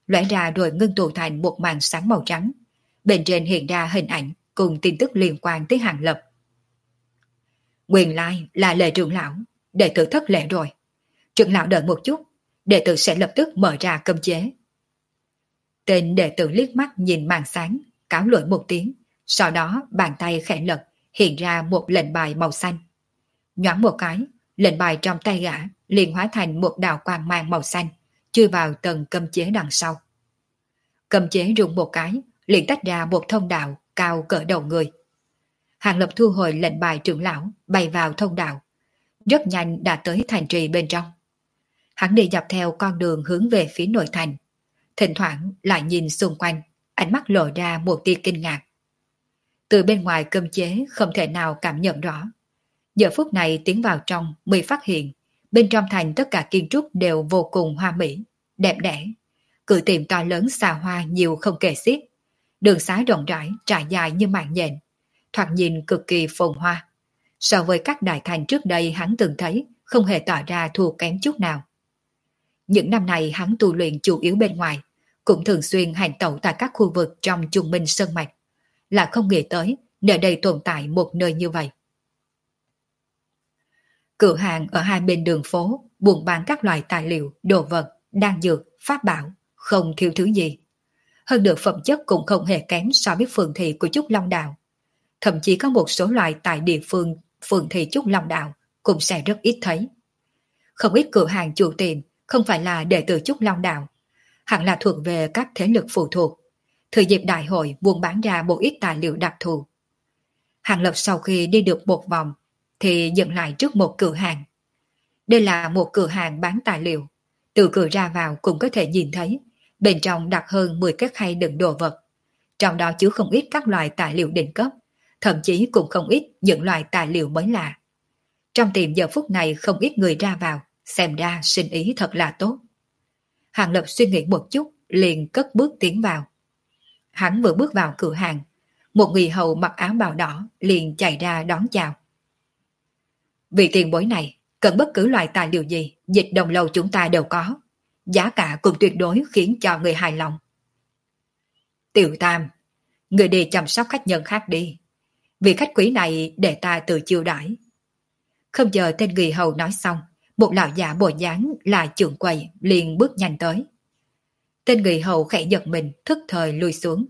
lóe ra rồi ngưng tụ thành một màn sáng màu trắng. Bên trên hiện ra hình ảnh cùng tin tức liên quan tới Hàng Lập. Nguyên lai là Lệ trưởng lão, đệ tử thất lễ rồi. Trưởng lão đợi một chút, đệ tử sẽ lập tức mở ra cấm chế. Tên đệ tử liếc mắt nhìn màn sáng, cáo lỗi một tiếng, sau đó bàn tay khẽ lật, hiện ra một lệnh bài màu xanh. Nhoáng một cái, lệnh bài trong tay gã liền hóa thành một đạo quang mang màu xanh, chui vào tầng cấm chế đằng sau. Cấm chế rung một cái, liền tách ra một thông đạo cao cỡ đầu người. Hàng Lập thu hồi lệnh bài trưởng lão, bay vào thông đạo. Rất nhanh đã tới thành trì bên trong. Hắn đi dọc theo con đường hướng về phía nội thành. Thỉnh thoảng lại nhìn xung quanh, ánh mắt lộ ra một tia kinh ngạc. Từ bên ngoài cấm chế không thể nào cảm nhận rõ. Giờ phút này tiến vào trong mới phát hiện, bên trong thành tất cả kiến trúc đều vô cùng hoa mỹ, đẹp đẽ. Cửa tiệm to lớn xa hoa nhiều không kể xiết. Đường xá rộng rãi, trải dài như mạng nhện, thoạt nhìn cực kỳ phồn hoa. So với các đại thành trước đây hắn từng thấy, không hề tỏ ra thua kém chút nào. Những năm này hắn tu luyện chủ yếu bên ngoài, cũng thường xuyên hành tẩu tại các khu vực trong Trung Minh Sơn Mạch, là không nghĩ tới nơi đây tồn tại một nơi như vậy. Cửa hàng ở hai bên đường phố buôn bán các loại tài liệu, đồ vật, đan dược, pháp bảo, không thiếu thứ gì. Hơn nữa phẩm chất cũng không hề kém so với phường thị của Trúc Long Đạo. Thậm chí có một số loại tại địa phương phường thị Trúc Long Đạo cũng sẽ rất ít thấy. Không ít cửa hàng chủ tiệm không phải là đệ tử Trúc Long Đạo, hẳn là thuộc về các thế lực phụ thuộc. Thời dịp đại hội buôn bán ra một ít tài liệu đặc thù. Hàng Lập sau khi đi được một vòng thì dừng lại trước một cửa hàng. Đây là một cửa hàng bán tài liệu. Từ cửa ra vào cũng có thể nhìn thấy bên trong đặt hơn 10 cái khay đựng đồ vật. Trong đó chứa không ít các loại tài liệu đỉnh cấp, thậm chí cũng không ít những loại tài liệu mới lạ. Trong tiệm giờ phút này không ít người ra vào, xem ra sinh ý thật là tốt. Hàng Lập suy nghĩ một chút, liền cất bước tiến vào. Hắn vừa bước vào cửa hàng, một người hầu mặc áo bào đỏ liền chạy ra đón chào. Vị tiền bối này, cần bất cứ loại tài liệu gì, dịch đồng lâu chúng ta đều có. Giá cả cũng tuyệt đối khiến cho người hài lòng. Tiểu Tam, người đi chăm sóc khách nhân khác đi. Vị khách quý này để ta tự chiêu đãi. Không chờ tên người hầu nói xong, một lão già bộ dáng là trưởng quầy liền bước nhanh tới. Tên người hầu khẽ giật mình, thức thời lùi xuống.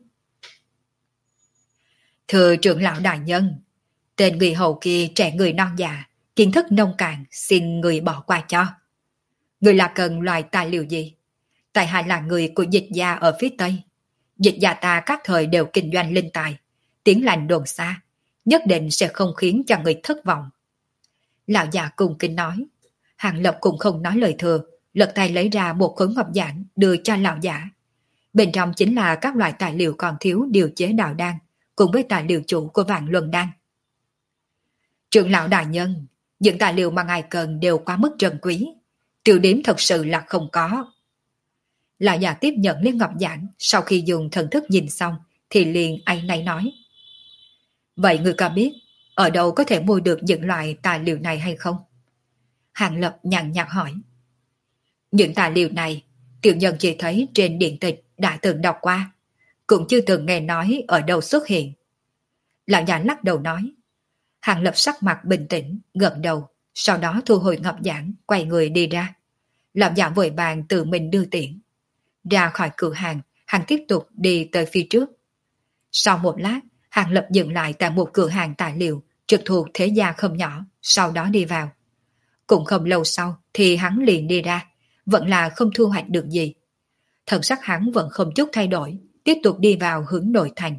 Thưa trưởng lão đại nhân, tên người hầu kia trẻ người non già, kiến thức nông cạn, xin người bỏ qua cho. Người là cần loại tài liệu gì? Tại hạ là người của dịch gia ở phía Tây. Dịch gia ta các thời đều kinh doanh linh tài, tiếng lành đồn xa, nhất định sẽ không khiến cho người thất vọng. Lão già cùng kính nói. Hàng Lập cũng không nói lời thừa, lật tay lấy ra một khối ngọc giản đưa cho lão giả. Bên trong chính là các loại tài liệu còn thiếu điều chế đạo đan, cùng với tài liệu chủ của Vạn Luân Đan. Trưởng lão đại nhân, những tài liệu mà ngài cần đều quá mức trân quý, tiêu điểm thật sự là không có. Lão già tiếp nhận lên ngọc giản, sau khi dùng thần thức nhìn xong thì liền áy náy nói. Vậy người có biết ở đâu có thể mua được những loại tài liệu này hay không? Hàng Lập nhàn nhạt hỏi. Những tài liệu này tiểu nhân chỉ thấy trên điện tịch đã từng đọc qua, cũng chưa từng nghe nói ở đâu xuất hiện. Lão già lắc đầu nói. Hàng Lập sắc mặt bình tĩnh, gật đầu, sau đó thu hồi ngọc giản, quay người đi ra. Lão già vội vàng tự mình đưa tiễn. Ra khỏi cửa hàng, hắn tiếp tục đi tới phía trước. Sau một lát, Hàng Lập dừng lại tại một cửa hàng tài liệu trực thuộc thế gia không nhỏ, sau đó đi vào. Cũng không lâu sau thì hắn liền đi ra, vẫn là không thu hoạch được gì. Thần sắc hắn vẫn không chút thay đổi, tiếp tục đi vào hướng nội thành.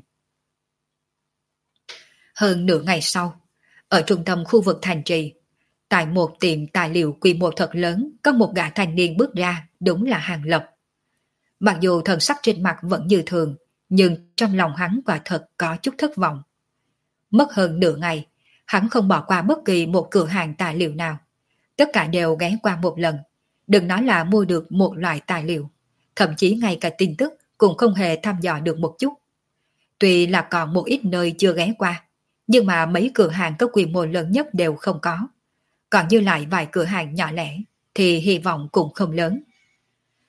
Hơn nửa ngày sau, ở trung tâm khu vực thành trì, tại một tiệm tài liệu quy mô thật lớn, có một gã thanh niên bước ra, đúng là Hàng Lập. Mặc dù thần sắc trên mặt vẫn như thường, nhưng trong lòng hắn quả thật có chút thất vọng. Mất hơn nửa ngày, hắn không bỏ qua bất kỳ một cửa hàng tài liệu nào. Tất cả đều ghé qua một lần, đừng nói là mua được một loại tài liệu, thậm chí ngay cả tin tức cũng không hề thăm dò được một chút. Tuy là còn một ít nơi chưa ghé qua, nhưng mà mấy cửa hàng có quy mô lớn nhất đều không có. Còn dư lại vài cửa hàng nhỏ lẻ thì hy vọng cũng không lớn.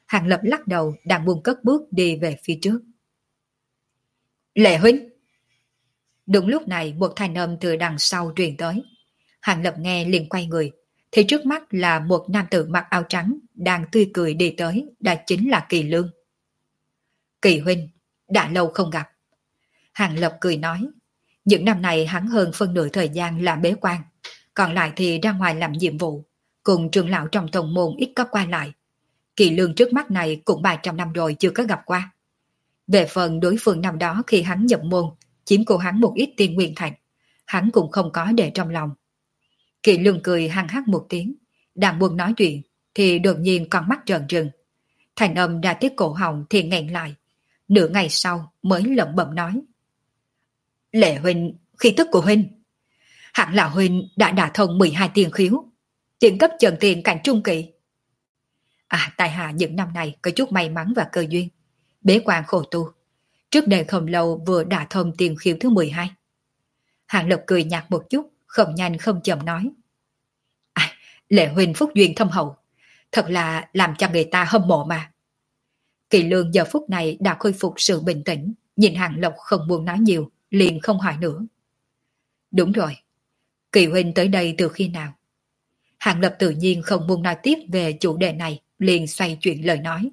Hàng Lập lắc đầu đang buông cất bước đi về phía trước. Lệ huynh! Đúng lúc này một thanh âm từ đằng sau truyền tới. Hàng Lập nghe liền quay người, thì trước mắt là một nam tử mặc áo trắng đang tươi cười đi tới, đó chính là Kỳ Lương. Kỳ huynh, đã lâu không gặp. Hàng Lập cười nói, những năm này hắn hơn phân nửa thời gian làm bế quan, còn lại thì ra ngoài làm nhiệm vụ, cùng trưởng lão trong tông môn ít có qua lại. Kỳ Lương trước mắt này cũng 300 năm rồi chưa có gặp qua. Về phần đối phương năm đó khi hắn nhập môn, chiếm của hắn một ít tiền nguyên thạch, hắn cũng không có để trong lòng. Kỳ Lương cười hăng hắc một tiếng, đang buồn nói chuyện, thì đột nhiên con mắt trợn trừng. Thành âm đã tiếp cổ họng thì nghẹn lại, nửa ngày sau mới lẩm bẩm nói. Lệ huynh, khí tức của huynh. Hẳn là huynh đã đả thông 12 tiền khiếu, tiến cấp trần tiền cảnh trung kỳ. Tại hạ những năm này có chút may mắn và cơ duyên, bế quan khổ tu. Trước đây không lâu vừa đả thông tiền khiếu thứ 12. Hàng Lập cười nhạt một chút, không nhanh không chậm nói. Lệ huynh phúc duyên thâm hậu, thật là làm cho người ta hâm mộ mà. Kỳ Lương giờ phút này đã khôi phục sự bình tĩnh, nhìn Hàng Lập không muốn nói nhiều, liền không hỏi nữa. Đúng rồi, Kỳ huynh tới đây từ khi nào? Hàng Lập tự nhiên không muốn nói tiếp về chủ đề này, liền xoay chuyển lời nói.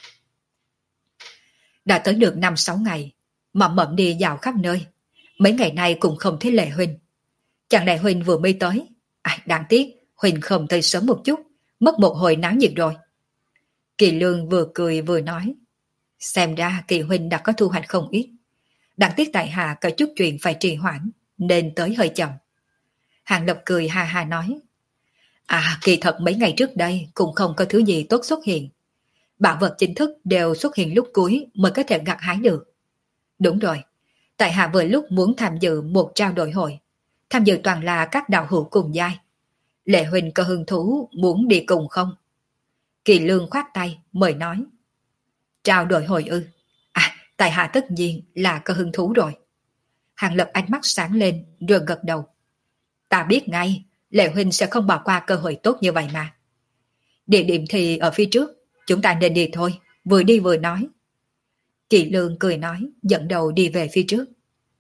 Đã tới được 5-6 ngày, mậm mậm đi dạo khắp nơi, mấy ngày nay cũng không thấy Lệ huynh. Chẳng lẽ huynh vừa mới tới? Đáng tiếc, huynh không tới sớm một chút, mất một hồi náo nhiệt rồi. Kỳ Lương vừa cười vừa nói. Xem ra Kỳ huynh đã có thu hoạch không ít. Đáng tiếc tại hạ có chút chuyện phải trì hoãn, nên tới hơi chậm. Hàng Lập cười ha ha nói. Kỳ thật mấy ngày trước đây cũng không có thứ gì tốt xuất hiện. Bảo vật chính thức đều xuất hiện lúc cuối mới có thể gặt hái được. Đúng rồi, tại hạ vừa lúc muốn tham dự một trao đổi hội. Tham dự toàn là các đạo hữu cùng giai. Lệ huynh có hứng thú muốn đi cùng không? Kỳ Lương khoát tay, mời nói. Trao đổi hội ư? Tại hạ tất nhiên là có hứng thú rồi. Hàng Lập ánh mắt sáng lên rồi gật đầu. Ta biết ngay, Lệ huynh sẽ không bỏ qua cơ hội tốt như vậy mà. Địa điểm thì ở phía trước, chúng ta nên đi thôi, vừa đi vừa nói. Kỳ Lương cười nói, dẫn đầu đi về phía trước.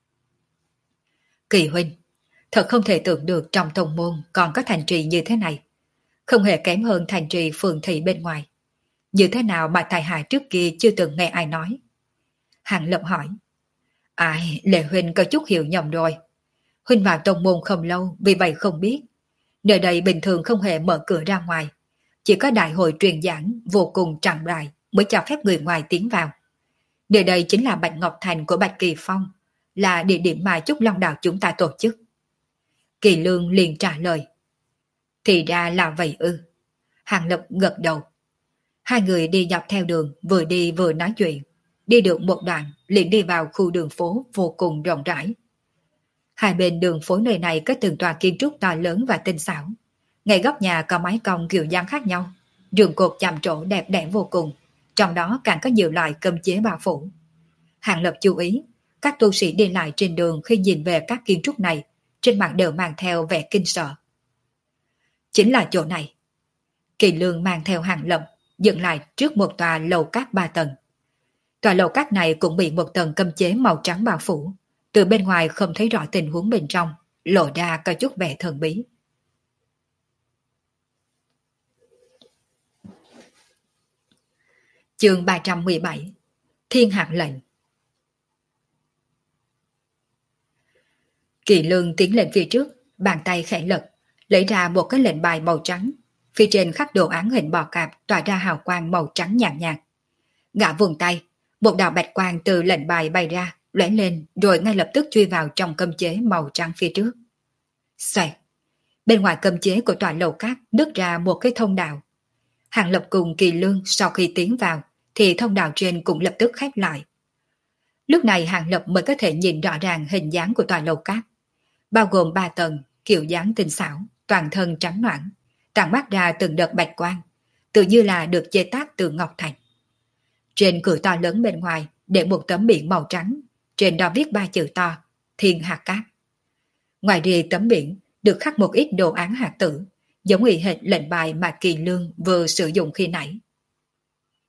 Kỳ huynh, thật không thể tưởng được trong tông môn còn có thành trì như thế này. Không hề kém hơn thành trì phường thị bên ngoài. Như thế nào mà tại hạ trước kia chưa từng nghe ai nói? Hàng Lập hỏi. Lệ huynh có chút hiểu nhầm rồi. Huynh vào tông môn không lâu, vì vậy không biết. Nơi đây bình thường không hề mở cửa ra ngoài. Chỉ có đại hội truyền giảng vô cùng trọng đại mới cho phép người ngoài tiến vào. Nơi đây chính là Bạch Ngọc Thành của Bạch Kỳ Phong, là địa điểm mà Trúc Long Đạo chúng ta tổ chức. Kỳ Lương liền trả lời. Thì ra là vậy ư. Hàng Lập gật đầu. Hai người đi dọc theo đường, vừa đi vừa nói chuyện. Đi được một đoạn, liền đi vào khu đường phố vô cùng rộng rãi. Hai bên đường phố nơi này có từng tòa kiến trúc to lớn và tinh xảo. Ngay góc nhà có mái cong kiểu dáng khác nhau, giường cột chạm trổ đẹp đẽ vô cùng, trong đó càng có nhiều loại cơm chế bao phủ. Hàng Lập chú ý, các tu sĩ đi lại trên đường khi nhìn về các kiến trúc này, trên mặt đều mang theo vẻ kinh sợ. Chính là chỗ này. Kỳ Lương mang theo Hàng Lập, dừng lại trước một tòa lầu cát 3 tầng. Tòa lầu cát này cũng bị một tầng cơm chế màu trắng bao phủ, từ bên ngoài không thấy rõ tình huống bên trong, lộ ra có chút vẻ thần bí. Chương 317 Thiên Hạt Lệnh. Kỳ Lương tiến lên phía trước, bàn tay khẽ lật, lấy ra một cái lệnh bài màu trắng, phía trên khắc đồ án hình bò cạp tỏa ra hào quang màu trắng nhàn nhạt. Gã vùng tay, một đạo bạch quang từ lệnh bài bay ra, lóe lên rồi ngay lập tức chui vào trong cơm chế màu trắng phía trước. Xoẹt, bên ngoài cơm chế của tòa lầu cát đứt ra một cái thông đạo. Hàng Lập cùng Kỳ Lương sau khi tiến vào thì thông đạo trên cũng lập tức khép lại. Lúc này Hàng Lập mới có thể nhìn rõ ràng hình dáng của tòa lầu cát, bao gồm 3 tầng, kiểu dáng tinh xảo, toàn thân trắng noãn, tản mát ra từng đợt bạch quang, tự như là được chế tác từ ngọc thạch. Trên cửa to lớn bên ngoài để một tấm biển màu trắng, trên đó viết 3 chữ to, Thiên Hạt Cát. Ngoài rìa tấm biển được khắc một ít đồ án hạt tử, giống y hệt lệnh bài mà Kỳ Lương vừa sử dụng khi nãy.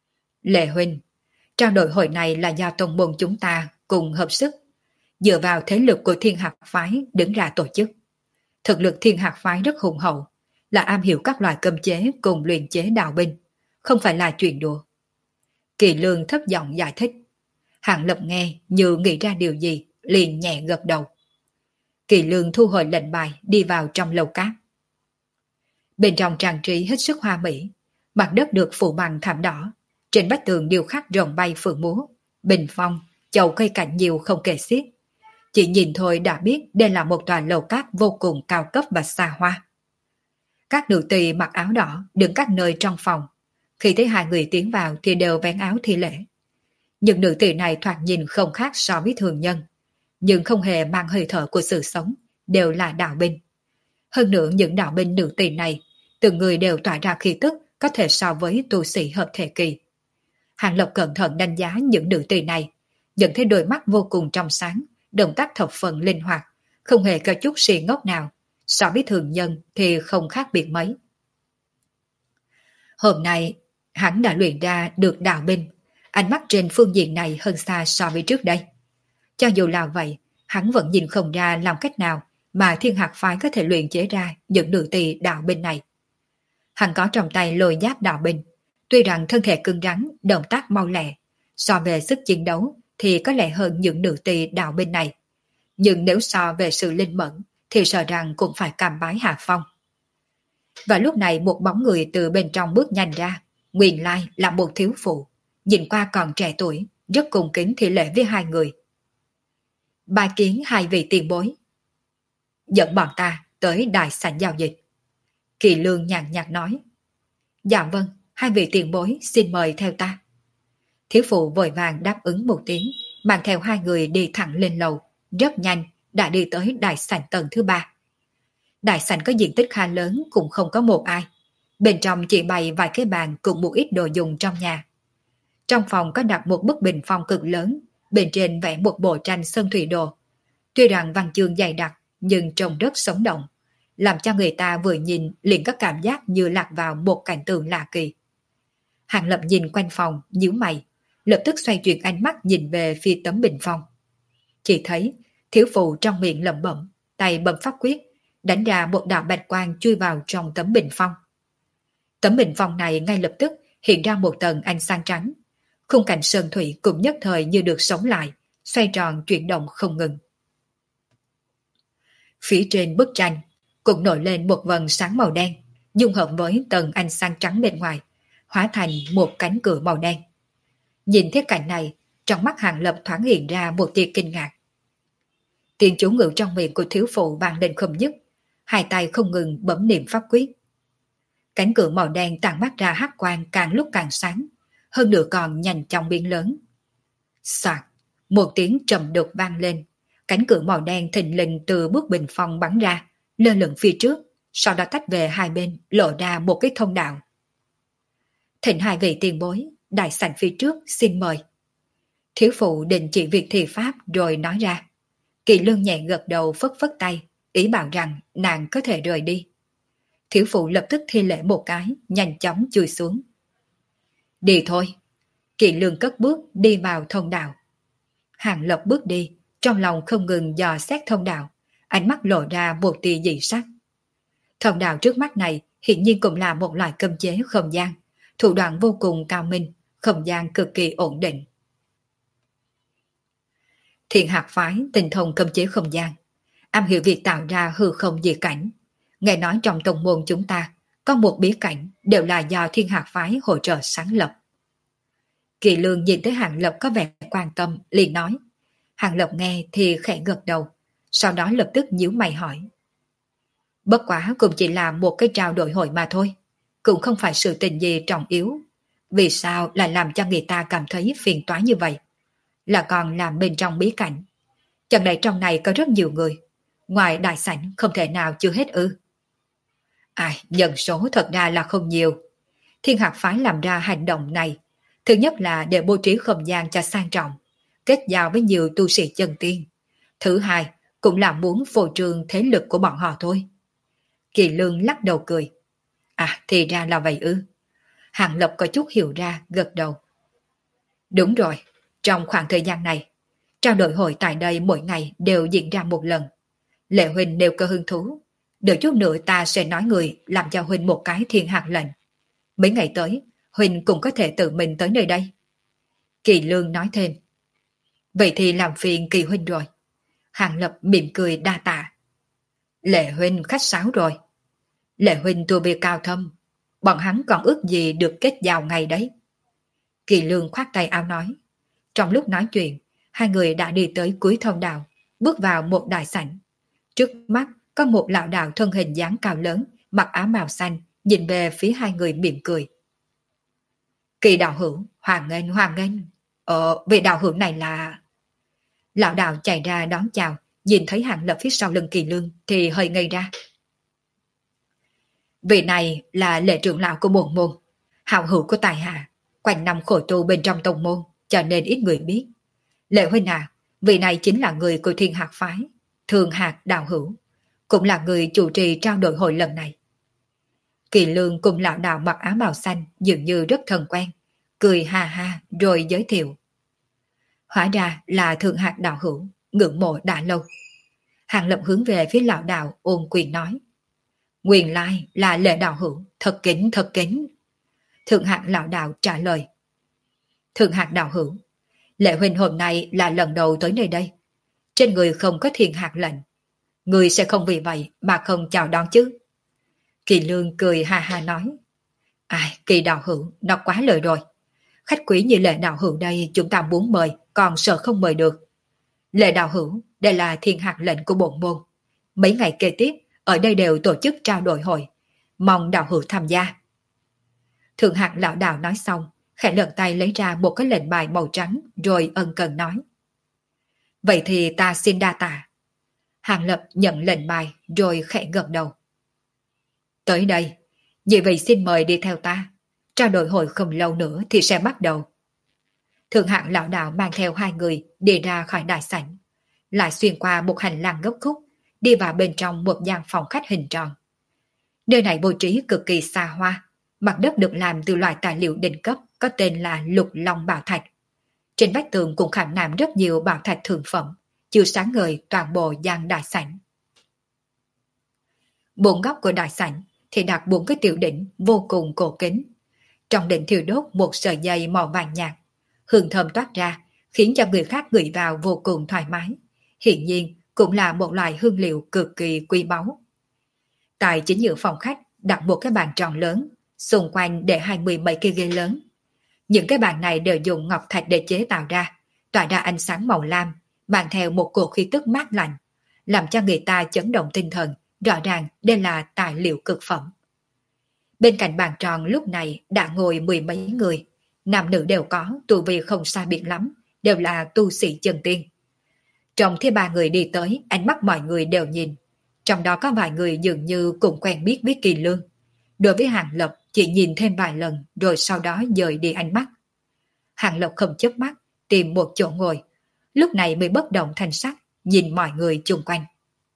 Lệ huynh, trao đổi hội này là do tông môn chúng ta cùng hợp sức, dựa vào thế lực của Thiên Hạc phái đứng ra tổ chức. Thực lực Thiên Hạc phái rất hùng hậu, là am hiểu các loại cấm chế cùng luyện chế đạo binh, không phải là chuyện đùa. Kỳ Lương thấp giọng giải thích. Hạng Lập nghe như nghĩ ra điều gì, liền nhẹ gật đầu. Kỳ Lương thu hồi lệnh bài đi vào trong lầu cát. Bên trong trang trí hết sức hoa mỹ, mặt đất được phủ bằng thảm đỏ, trên vách tường điêu khắc rồng bay phượng múa, bình phong, chậu cây cảnh nhiều không kể xiết. Chỉ nhìn thôi đã biết đây là một tòa lầu cát vô cùng cao cấp và xa hoa. Các nữ tỳ mặc áo đỏ đứng các nơi trong phòng. Khi thấy hai người tiến vào thì đều vén áo thi lễ. Những nữ tỳ này thoạt nhìn không khác so với thường nhân, nhưng không hề mang hơi thở của sự sống, đều là đạo binh. Hơn nữa những đạo binh nữ tỳ này, từng người đều tỏa ra khí tức có thể so với tu sĩ hợp thể kỳ. Hàng Lập cẩn thận đánh giá những nữ tỳ này, nhận thấy đôi mắt vô cùng trong sáng, động tác thập phần linh hoạt, không hề có chút si ngốc nào, so với thường nhân thì không khác biệt mấy. Hôm nay, hắn đã luyện ra được đạo binh, ánh mắt trên phương diện này hơn xa so với trước đây. Cho dù là vậy, hắn vẫn nhìn không ra làm cách nào mà Thiên Hạc phái có thể luyện chế ra những nữ tỳ đạo binh này. Hắn có trong tay lôi giáp đạo binh, tuy rằng thân thể cứng rắn, động tác mau lẹ, so về sức chiến đấu thì có lẽ hơn những nữ tỳ đạo binh này. Nhưng nếu so về sự linh mẫn thì sợ rằng cũng phải cam bái hạ phong. Và lúc này một bóng người từ bên trong bước nhanh ra, nguyên lai là một thiếu phụ, nhìn qua còn trẻ tuổi, rất cung kính thi lễ với hai người. Bài kiến hai vị tiền bối. Dẫn bọn ta tới đại sảnh giao dịch. Kỳ Lương nhàn nhạt nói. Dạ vâng, hai vị tiền bối xin mời theo ta. Thiếu phụ vội vàng đáp ứng một tiếng, mang theo hai người đi thẳng lên lầu, rất nhanh đã đi tới đại sảnh tầng thứ 3. Đại sảnh có diện tích khá lớn cũng không có một ai. Bên trong chỉ bày vài cái bàn cùng một ít đồ dùng trong nhà. Trong phòng có đặt một bức bình phong cực lớn, bên trên vẽ một bộ tranh sơn thủy đồ. Tuy rằng văn chương dày đặc nhưng trông rất sống động, làm cho người ta vừa nhìn liền có cảm giác như lạc vào một cảnh tượng lạ kỳ. Hàng Lập nhìn quanh phòng, nhíu mày, lập tức xoay chuyển ánh mắt nhìn về phía tấm bình phong. Chỉ thấy thiếu phụ trong miệng lẩm bẩm, tay bấm pháp quyết, đánh ra một đạo bạch quang chui vào trong tấm bình phong. Tấm bình phong này ngay lập tức hiện ra một tầng ánh sáng trắng. Khung cảnh sơn thủy cũng nhất thời như được sống lại, xoay tròn chuyển động không ngừng. Phía trên bức tranh cũng nổi lên một vầng sáng màu đen, dung hợp với tầng ánh sáng trắng bên ngoài, hóa thành một cánh cửa màu đen. Nhìn thiết cảnh này, trong mắt Hàng Lập thoáng hiện ra một tia kinh ngạc. Tiếng chú ngữ trong miệng của thiếu phụ vang lên không dứt, hai tay không ngừng bấm niệm pháp quyết. Cánh cửa màu đen tản mát ra hắc quang càng lúc càng sáng, hơn nữa còn nhanh chóng biến lớn. Soạt, một tiếng trầm đục vang lên, cánh cửa màu đen thình lình từ bức bình phong bắn ra, lơ lửng phía trước, sau đó tách về hai bên, lộ ra một cái thông đạo. Thỉnh hai vị tiền bối, đại sảnh phía trước, xin mời. Thiếu phụ định chỉ việc thi pháp rồi nói ra. Kỳ Lương nhẹ gật đầu phất phất tay, ý bảo rằng nàng có thể rời đi. Thiếu phụ lập tức thi lễ một cái, nhanh chóng chui xuống. Đi thôi. Kỳ Lương cất bước đi vào thông đạo. Hàng Lập bước đi, trong lòng không ngừng dò xét thông đạo, ánh mắt lộ ra một tia dị sắc. Thông đạo trước mắt này hiện nhiên cũng là một loại cấm chế không gian, thủ đoạn vô cùng cao minh, không gian cực kỳ ổn định. Thiên Hạc phái tinh thông cấm chế không gian, am hiểu việc tạo ra hư không dị cảnh. Nghe nói trong tông môn chúng ta có một bí cảnh đều là do Thiên Hạc phái hỗ trợ sáng lập. Kỳ Lương nhìn thấy Hàng Lập có vẻ quan tâm, liền nói. Hàng Lập nghe thì khẽ gật đầu, sau đó lập tức nhíu mày hỏi. Bất quá cũng chỉ là một cái trao đổi hội mà thôi, cũng không phải sự tình gì trọng yếu. Vì sao lại làm cho người ta cảm thấy phiền toái như vậy? Là còn làm bên trong bí cảnh. Chẳng lẽ trong này có rất nhiều người, ngoài đại sảnh không thể nào chưa hết ư? Ai, nhân số thật ra là không nhiều. Thiên Hạc phái làm ra hành động này, thứ nhất là để bố trí không gian cho sang trọng, kết giao với nhiều tu sĩ chân tiên. Thứ hai, cũng là muốn phô trương thế lực của bọn họ thôi. Kỳ Lương lắc đầu cười. À, thì ra là vậy ư. Hàng Lập có chút hiểu ra, gật đầu. Đúng rồi, trong khoảng thời gian này, trao đổi hội tại đây mỗi ngày đều diễn ra một lần. Lệ huynh nếu có hứng thú, đợi chút nữa ta sẽ nói người làm cho huynh một cái thiên hạt lệnh. Mấy ngày tới, huynh cũng có thể tự mình tới nơi đây. Kỳ Lương nói thêm. Vậy thì làm phiền Kỳ huynh rồi. Hàng Lập mỉm cười đa tạ. Lệ huynh khách sáo rồi. Lệ huynh tu vi cao thâm, bọn hắn còn ước gì được kết giao ngày đấy. Kỳ Lương khoát tay áo nói. Trong lúc nói chuyện, hai người đã đi tới cuối thông đạo, bước vào một đại sảnh. Trước mắt có một lão đạo thân hình dáng cao lớn, mặc áo màu xanh, nhìn về phía hai người mỉm cười. Kỳ đạo hữu, hoàng nghênh, hoàng nghênh. Vị đạo hữu này là... Lão đạo chạy ra đón chào, nhìn thấy Hàng Lập phía sau lưng Kỳ Lương thì hơi ngây ra. Vị này là lệ trưởng lão của bổn môn, hảo hữu của tài hạ, quanh năm khổ tu bên trong tông môn, cho nên ít người biết. Lệ huynh à, vị này chính là người của Thiên Hạt phái, Thường Hạt đạo hữu, cũng là người chủ trì trao đổi hội lần này. Kỳ Lương cùng lão đạo mặc áo màu xanh dường như rất thân quen, cười ha ha rồi giới thiệu. Hóa ra là Thường Hạt đạo hữu, ngưỡng mộ đã lâu. Hàng Lập hướng về phía lão đạo ôm quyền nói. Nguyên lai là Lệ đạo hữu, thật kính thật kính. Thượng Hạt lão đạo trả lời. Thượng Hạt đạo hữu, Lệ huynh hôm nay là lần đầu tới nơi đây. Trên người không có thiên hạt lệnh. Người sẽ không vì vậy mà không chào đón chứ. Kỳ Lương cười ha ha nói. Ai, Kỳ đạo hữu, nó quá lời rồi. Khách quý như Lệ đạo hữu đây chúng ta muốn mời, còn sợ không mời được. Lệ đạo hữu, đây là thiên hạt lệnh của bổn môn. Mấy ngày kế tiếp, ở đây đều tổ chức trao đổi hội. Mong đạo hữu tham gia. Thượng hạt lão đạo nói xong, khẽ lật tay lấy ra một cái lệnh bài màu trắng rồi ân cần nói. Vậy thì ta xin đa tạ. Hàng Lập nhận lệnh bài rồi khẽ gật đầu. Tới đây, vì vậy xin mời đi theo ta. Trao đổi hội không lâu nữa thì sẽ bắt đầu. Thượng hạng lão đạo mang theo hai người đi ra khỏi đại sảnh, lại xuyên qua một hành lang gấp khúc, đi vào bên trong một gian phòng khách hình tròn. Nơi này bố trí cực kỳ xa hoa, mặt đất được làm từ loại tài liệu đỉnh cấp có tên là Lục Long Bảo Thạch. Trên vách tường cũng khảm nạm rất nhiều bảo thạch thượng phẩm, chiếu sáng ngời toàn bộ gian đại sảnh. Bốn góc của đại sảnh thì đặt bốn cái tiểu đỉnh vô cùng cổ kính. Trong đỉnh thiêu đốt một sợi dây màu vàng nhạt, hương thơm toát ra, khiến cho người khác ngửi vào vô cùng thoải mái. Hiển nhiên cũng là một loại hương liệu cực kỳ quý báu. Tại chính giữa phòng khách đặt một cái bàn tròn lớn, xung quanh để 27 cái ghế lớn. Những cái bàn này đều dùng ngọc thạch để chế tạo ra, tỏa ra ánh sáng màu lam, mang theo một cổ khí tức mát lạnh, làm cho người ta chấn động tinh thần, rõ ràng đây là tài liệu cực phẩm. Bên cạnh bàn tròn lúc này đã ngồi mười mấy người, nam nữ đều có, tu vi không sai biệt lắm, đều là tu sĩ chân tiên. Trong khi ba người đi tới, ánh mắt mọi người đều nhìn, trong đó có vài người dường như cũng quen biết với Kỳ Lương. Đối với Hàng Lập chỉ nhìn thêm vài lần rồi sau đó dời đi ánh mắt. Hàng Lập không chớp mắt, tìm một chỗ ngồi, lúc này mới bất động thanh sắc, nhìn mọi người chung quanh.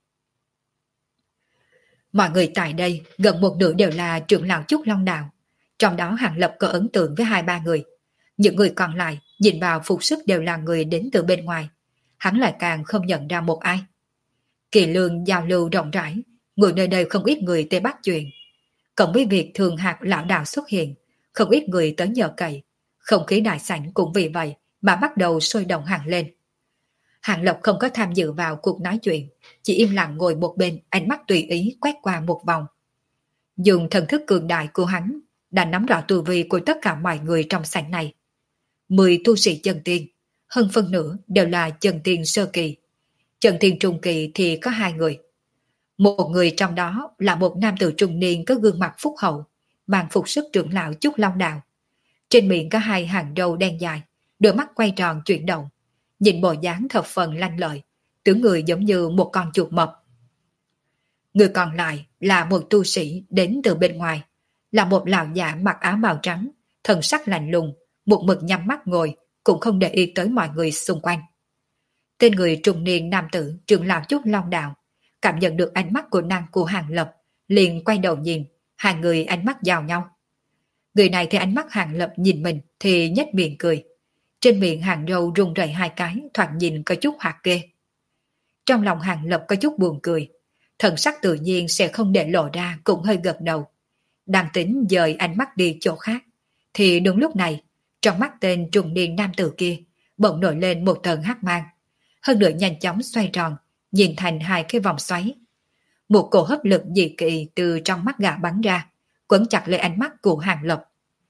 Mọi người tại đây gần một nửa đều là trưởng lão Trúc Long Đạo, trong đó Hàng Lập có ấn tượng với hai ba người. Những người còn lại nhìn vào phục sức đều là người đến từ bên ngoài, hắn lại càng không nhận ra một ai. Kỳ Lương giao lưu rộng rãi, người nơi đây không ít người tới bắt chuyện. Cộng với việc Thường Hạt lão đạo xuất hiện, không ít người tới nhờ cậy, không khí đại sảnh cũng vì vậy mà bắt đầu sôi động hẳn lên. Hàng Lập không có tham dự vào cuộc nói chuyện, chỉ im lặng ngồi một bên, ánh mắt tùy ý quét qua một vòng. Dùng thần thức cường đại của hắn đã nắm rõ tu vi của tất cả mọi người trong sảnh này. 10 tu sĩ chân tiên, hơn phân nửa đều là chân tiên sơ kỳ. Chân tiên trung kỳ thì có 2 người. Một người trong đó là một nam tử trung niên có gương mặt phúc hậu, mang phục sức trưởng lão Trúc Long Đạo. Trên miệng có 2 hàng râu đen dài, đôi mắt quay tròn chuyển động, nhìn bộ dáng thập phần lanh lợi, tướng người giống như một con chuột mập. Người còn lại là một tu sĩ đến từ bên ngoài, là một lão giả mặc áo bào trắng, thần sắc lạnh lùng, một mực nhắm mắt ngồi, cũng không để ý tới mọi người xung quanh. Tên người trung niên nam tử trưởng lão Trúc Long Đạo cảm nhận được ánh mắt của nàng của Hàng Lập, liền quay đầu nhìn, hai người ánh mắt giao nhau. Người này thì ánh mắt Hàng Lập nhìn mình thì nhếch miệng cười. Trên miệng Hàng Râu run rẩy hai cái, thoạt nhìn có chút hoạt ghê. Trong lòng Hàng Lập có chút buồn cười, thần sắc tự nhiên sẽ không để lộ ra, cũng hơi gật đầu. Đang tính dời ánh mắt đi chỗ khác, thì đúng lúc này, trong mắt tên trung niên nam tử kia bỗng nổi lên một tầng hắc mang, hơn nữa nhanh chóng xoay tròn, nhìn thành hai cái vòng xoáy. Một cổ hấp lực dị kỳ từ trong mắt gã bắn ra, quấn chặt lấy ánh mắt của Hàng Lập.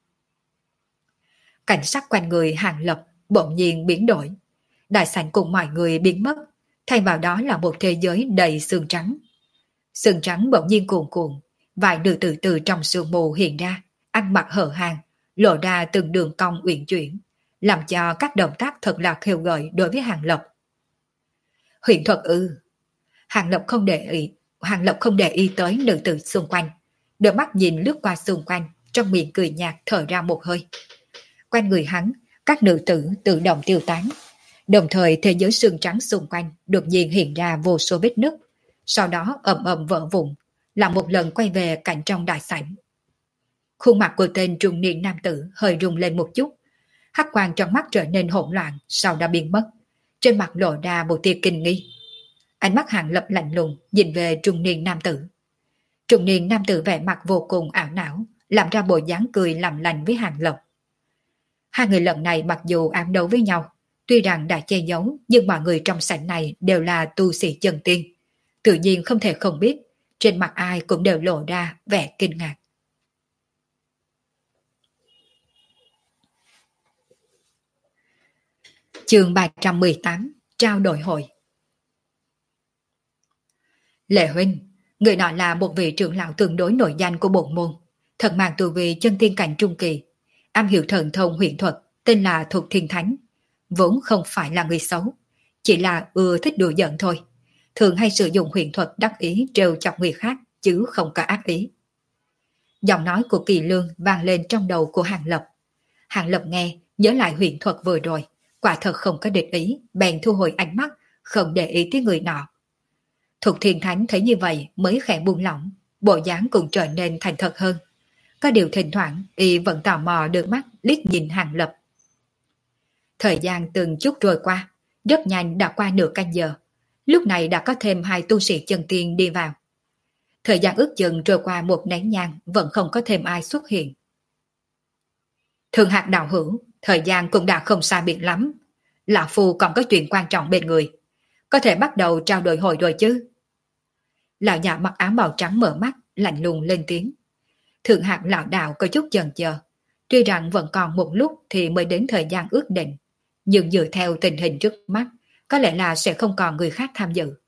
Cảnh sắc quanh người Hàng Lập bỗng nhiên biến đổi, đại sảnh cùng mọi người biến mất, thay vào đó là một thế giới đầy sương trắng. Sương trắng bỗng nhiên cuồn cuộn, vài nữ tử từ trong sương mù hiện ra, ăn mặc hở hang, lộ ra từng đường cong uyển chuyển, làm cho các động tác thật là khêu gợi đối với Hàng Lập. Huyền thuật ư? Hàng Lập không để ý tới nữ tử xung quanh, đôi mắt nhìn lướt qua xung quanh, trong miệng cười nhạt thở ra một hơi. Quanh người hắn, các nữ tử tự động tiêu tán, đồng thời thế giới sương trắng xung quanh đột nhiên hiện ra vô số vết nứt, sau đó ầm ầm vỡ vụn, lại một lần quay về cảnh trong đại sảnh. Khuôn mặt của tên trung niên nam tử hơi rung lên một chút, hắc quang trong mắt trở nên hỗn loạn, sau đã biến mất, trên mặt lộ ra một tia kinh nghi. Ánh mắt Hàng Lập lạnh lùng nhìn về trung niên nam tử. Trung niên nam tử vẻ mặt vô cùng ảo não, làm ra bộ dáng cười làm lành với Hàng Lập. Hai người lần này mặc dù ám đấu với nhau, tuy rằng đã che giấu, nhưng mọi người trong sảnh này đều là tu sĩ chân tiên, tự nhiên không thể không biết, trên mặt ai cũng đều lộ ra vẻ kinh ngạc. Chương 318, trao đổi hội. Lệ huynh, người nọ là một vị trưởng lão tương đối nổi danh của bộ môn, thật mang tu vi chân tiên cảnh trung kỳ, am hiểu thần thông huyền thuật, tên là Thục Thiên Thánh, vốn không phải là người xấu, chỉ là ưa thích đùa giỡn thôi, thường hay sử dụng huyền thuật đắc ý trêu chọc người khác chứ không có ác ý. Giọng nói của Kỳ Lương vang lên trong đầu của Hàng Lập. Hàng Lập nghe, nhớ lại huyền thuật vừa rồi, quả thật không có địch ý, bèn thu hồi ánh mắt, không để ý tới người nọ. Thục Thiên Thánh thấy như vậy mới khẽ buông lỏng, bộ dáng cũng trở nên thành thật hơn. Có điều thỉnh thoảng y vẫn tò mò đưa mắt liếc nhìn Hàng Lập. Thời gian từng chút trôi qua, rất nhanh đã qua nửa canh giờ. Lúc này đã có thêm hai tu sĩ chân tiên đi vào. Thời gian ước chừng trôi qua một nén nhang vẫn không có thêm ai xuất hiện. Thường Hạc đạo hữu, thời gian cũng đã không xa biệt lắm. Lão Phu còn có chuyện quan trọng bên người. Có thể bắt đầu trao đổi hội rồi chứ? Lão già mặc áo màu trắng mở mắt, lạnh lùng lên tiếng. Thượng Hạc lão đạo có chút chần chờ. Tuy rằng vẫn còn một lúc thì mới đến thời gian ước định, nhưng dựa theo tình hình trước mắt, có lẽ là sẽ không còn người khác tham dự.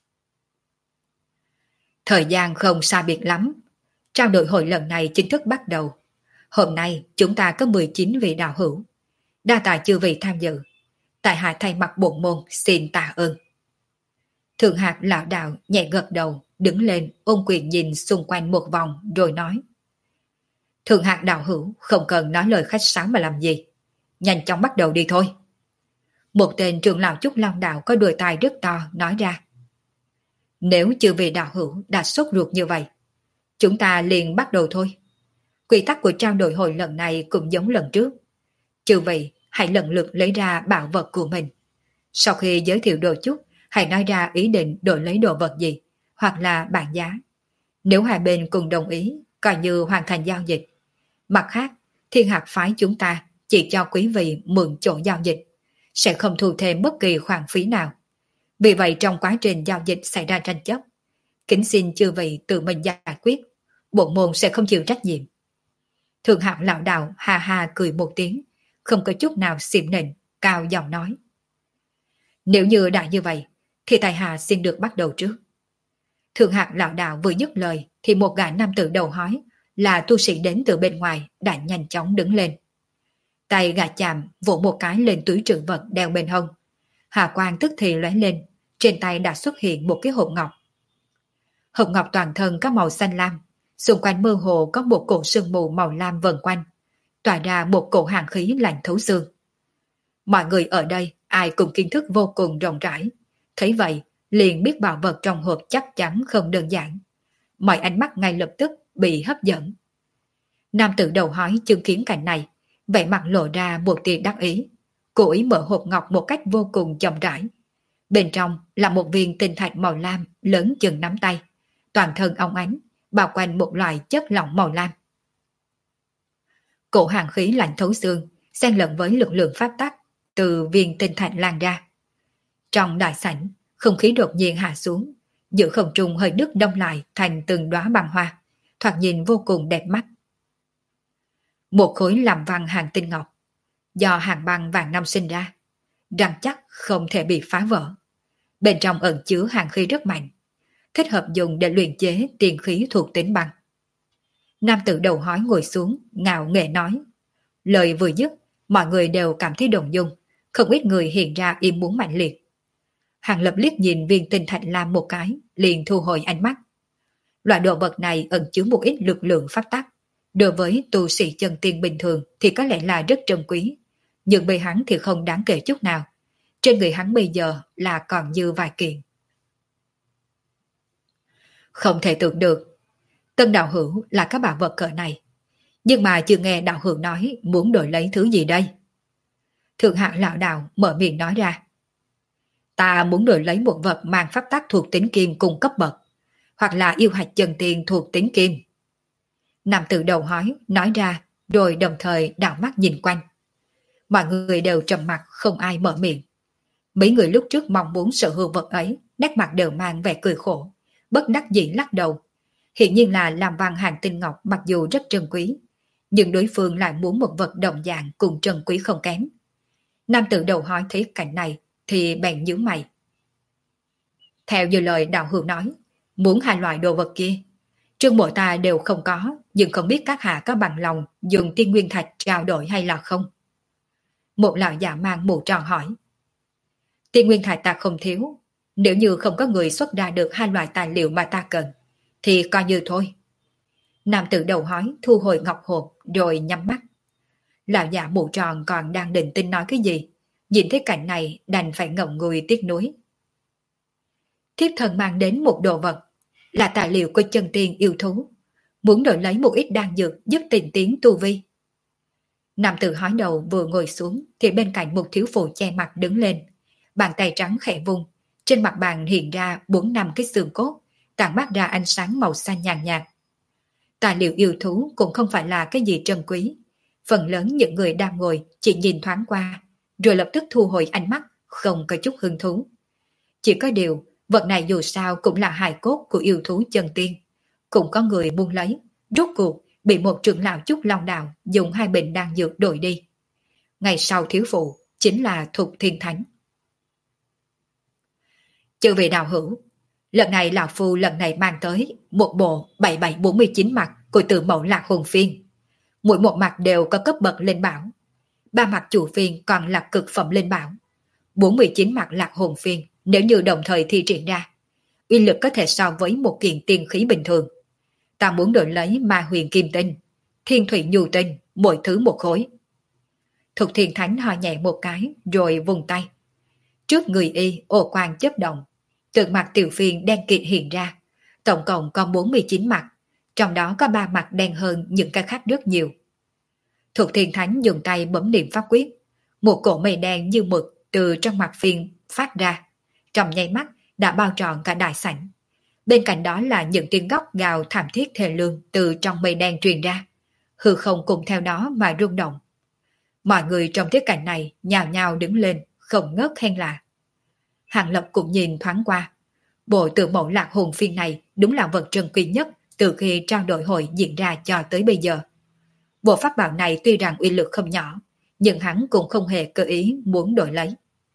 Thời gian không xa biệt lắm. Trao đổi hội lần này chính thức bắt đầu. Hôm nay chúng ta có 19 vị đạo hữu. Đa tạ chư vị tham dự. Tại hạ thay mặt bổn môn xin tạ ơn. Thượng Hạc lão đạo nhẹ gật đầu, đứng lên ôm quyền nhìn xung quanh một vòng rồi nói. Thượng Hạc đạo hữu không cần nói lời khách sáo mà làm gì. Nhanh chóng bắt đầu đi thôi. Một tên trưởng lão Trúc Long đạo có đôi tai rất to nói ra. Nếu chư vị đạo hữu đã sốt ruột như vậy, chúng ta liền bắt đầu thôi. Quy tắc của trao đổi hội lần này cũng giống lần trước. Chư vị hãy lần lượt lấy ra bảo vật của mình. Sau khi giới thiệu đồ chút, hãy nói ra ý định đổi lấy đồ vật gì, hoặc là bảng giá. Nếu hai bên cùng đồng ý, coi như hoàn thành giao dịch. Mặt khác, Thiên Hạc phái chúng ta chỉ cho quý vị mượn chỗ giao dịch, sẽ không thu thêm bất kỳ khoản phí nào. Vì vậy trong quá trình giao dịch xảy ra tranh chấp, kính xin chư vị tự mình giải quyết, bổn môn sẽ không chịu trách nhiệm. Thượng Hạc lão đạo ha ha cười một tiếng, không có chút nào xỉm nịnh, cao giọng nói. Nếu như đã như vậy, thì tại hạ xin được bắt đầu trước. Thượng Hạc lão đạo vừa dứt lời, thì một gã nam tử đầu hói, là tu sĩ đến từ bên ngoài, đã nhanh chóng đứng lên. Tay gã chạm vỗ một cái lên túi trữ vật đeo bên hông. Hà quang tức thì lóe lên, trên tay đã xuất hiện một cái hộp ngọc. Hộp ngọc toàn thân có màu xanh lam, xung quanh mơ hồ có một cổ sương mù màu lam vần quanh, tỏa ra một cổ hàn khí lạnh thấu xương. Mọi người ở đây ai cũng kiến thức vô cùng rộng rãi, thấy vậy liền biết bảo vật trong hộp chắc chắn không đơn giản. Mọi ánh mắt ngay lập tức bị hấp dẫn. Nam tử đầu hói chứng kiến cảnh này, vẻ mặt lộ ra một tia đắc ý, Cô ý mở hộp ngọc một cách vô cùng chậm rãi. Bên trong là một viên tinh thạch màu lam lớn chừng nắm tay, toàn thân óng ánh, bao quanh một loại chất lỏng màu lam. Cổ hàng khí lạnh thấu xương, xen lẫn với lực lượng pháp tắc từ viên tinh thạch lan ra. Trong đại sảnh, không khí đột nhiên hạ xuống, giữa không trung hơi nước đông lại thành từng đóa băng hoa, thoạt nhìn vô cùng đẹp mắt. Một khối làm văn hàng tinh ngọc, do hàng băng vàng năm sinh ra, rắn chắc không thể bị phá vỡ. Bên trong ẩn chứa hàng khí rất mạnh, thích hợp dùng để luyện chế tiền khí thuộc tính băng. Nam tử đầu hói ngồi xuống, ngạo nghễ nói. Lời vừa dứt, mọi người đều cảm thấy động dung, không ít người hiện ra im muốn mạnh liệt. Hàng Lập liếc nhìn viên tinh thạch lam một cái, liền thu hồi ánh mắt. Loại đồ vật này ẩn chứa một ít lực lượng pháp tắc. Đối với tu sĩ chân tiên bình thường thì có lẽ là rất trân quý, nhưng bên hắn thì không đáng kể chút nào. Trên người hắn bây giờ là còn như vài kiện. Không thể tưởng được, Tân đạo hữu là các bảo vật cỡ này. Nhưng mà chưa nghe đạo hữu nói muốn đổi lấy thứ gì đây? Thượng hạng lão đạo mở miệng nói ra. Ta muốn đổi lấy một vật mang pháp tắc thuộc tính kim cùng cấp bậc, hoặc là yêu hạch chân tiên thuộc tính kim. Nam tử đầu hói nói ra, rồi đồng thời đảo mắt nhìn quanh. Mọi người đều trầm mặc, không ai mở miệng. Mấy người lúc trước mong muốn sở hữu vật ấy, nét mặt đều mang vẻ cười khổ, bất đắc dĩ lắc đầu. Hiện nhiên là làm văn hàng tinh ngọc mặc dù rất trân quý, nhưng đối phương lại muốn một vật đồng dạng cùng trân quý không kém. Nam tử đầu hói thấy cảnh này thì bèn nhíu mày. Theo như lời đạo hữu nói, muốn hai loại đồ vật kia, trương mộ ta đều không có, nhưng không biết các hạ có bằng lòng dùng tiên nguyên thạch trao đổi hay là không? Một lão già mang mũ tròn hỏi. Tiên nguyên thạch ta không thiếu, nếu như không có người xuất ra được hai loại tài liệu mà ta cần, thì coi như thôi. Nam tử đầu hói thu hồi ngọc hộp rồi nhắm mắt. Lão già mũ tròn còn đang định tin nói cái gì, nhìn thấy cảnh này đành phải ngậm ngùi tiếc nuối. Thiếp thần mang đến một đồ vật, là tài liệu của chân tiên yêu thú, muốn đổi lấy một ít đan dược giúp tình tiến tu vi. Nam tử hói đầu vừa ngồi xuống thì bên cạnh một thiếu phụ che mặt đứng lên, bàn tay trắng khẽ vung, trên mặt bàn hiện ra 4-5 cái xương cốt, tản mát ra ánh sáng màu xanh nhàn nhạt. Tài liệu yêu thú cũng không phải là cái gì trân quý, phần lớn những người đang ngồi chỉ nhìn thoáng qua, rồi lập tức thu hồi ánh mắt, không có chút hứng thú. Chỉ có điều, vật này dù sao cũng là hài cốt của yêu thú chân tiên, cũng có người muốn lấy, rốt cuộc bị một trưởng lão Trúc Long Đạo dùng 2 bình đan dược đổi đi. Ngày sau thiếu phụ chính là Thục Thiên Thánh. Chư vị đạo hữu, lần này lão phu mang tới một bộ 7749 mặt của Tử Mẫu Lạc Hồn Phiên. Mỗi một mặt đều có cấp bậc linh bảo. 3 mặt chủ phiên còn là cực phẩm linh bảo. 49 mặt Lạc Hồn Phiên nếu như đồng thời thi triển ra, uy lực có thể so với một kiện tiên khí bình thường. Ta muốn đổi lấy Ma Huyền Kim Tinh, Thiên Thủy Nhu Tinh, mỗi thứ một khối. Thục Thiên Thánh ho nhẹ một cái rồi vùng tay. Trước người y ồ quang chớp động, từ mặt tiểu phiên đen kịt hiện ra, tổng cộng có 49 mặt, trong đó có 3 mặt đen hơn những cái khác rất nhiều. Thục Thiên Thánh dùng tay bấm niệm pháp quyết, một cỗ mây đen như mực từ trong mặt phiên phát ra, trong nháy mắt đã bao trọn cả đại sảnh. Bên cạnh đó là những tiếng góc gào thảm thiết thê lương từ trong mây đen truyền ra, hư không cùng theo đó mà rung động. Mọi người trong thế cảnh này nhào nhào đứng lên, không ngớt khen lạ. Hàng Lập cũng nhìn thoáng qua, bộ Tử Mẫu Lạc Hồn Phiên này đúng là vật trân quý nhất từ khi trao đổi hội diễn ra cho tới bây giờ. Bộ pháp bảo này tuy rằng uy lực không nhỏ, nhưng hắn cũng không hề cơ ý muốn đổi lấy.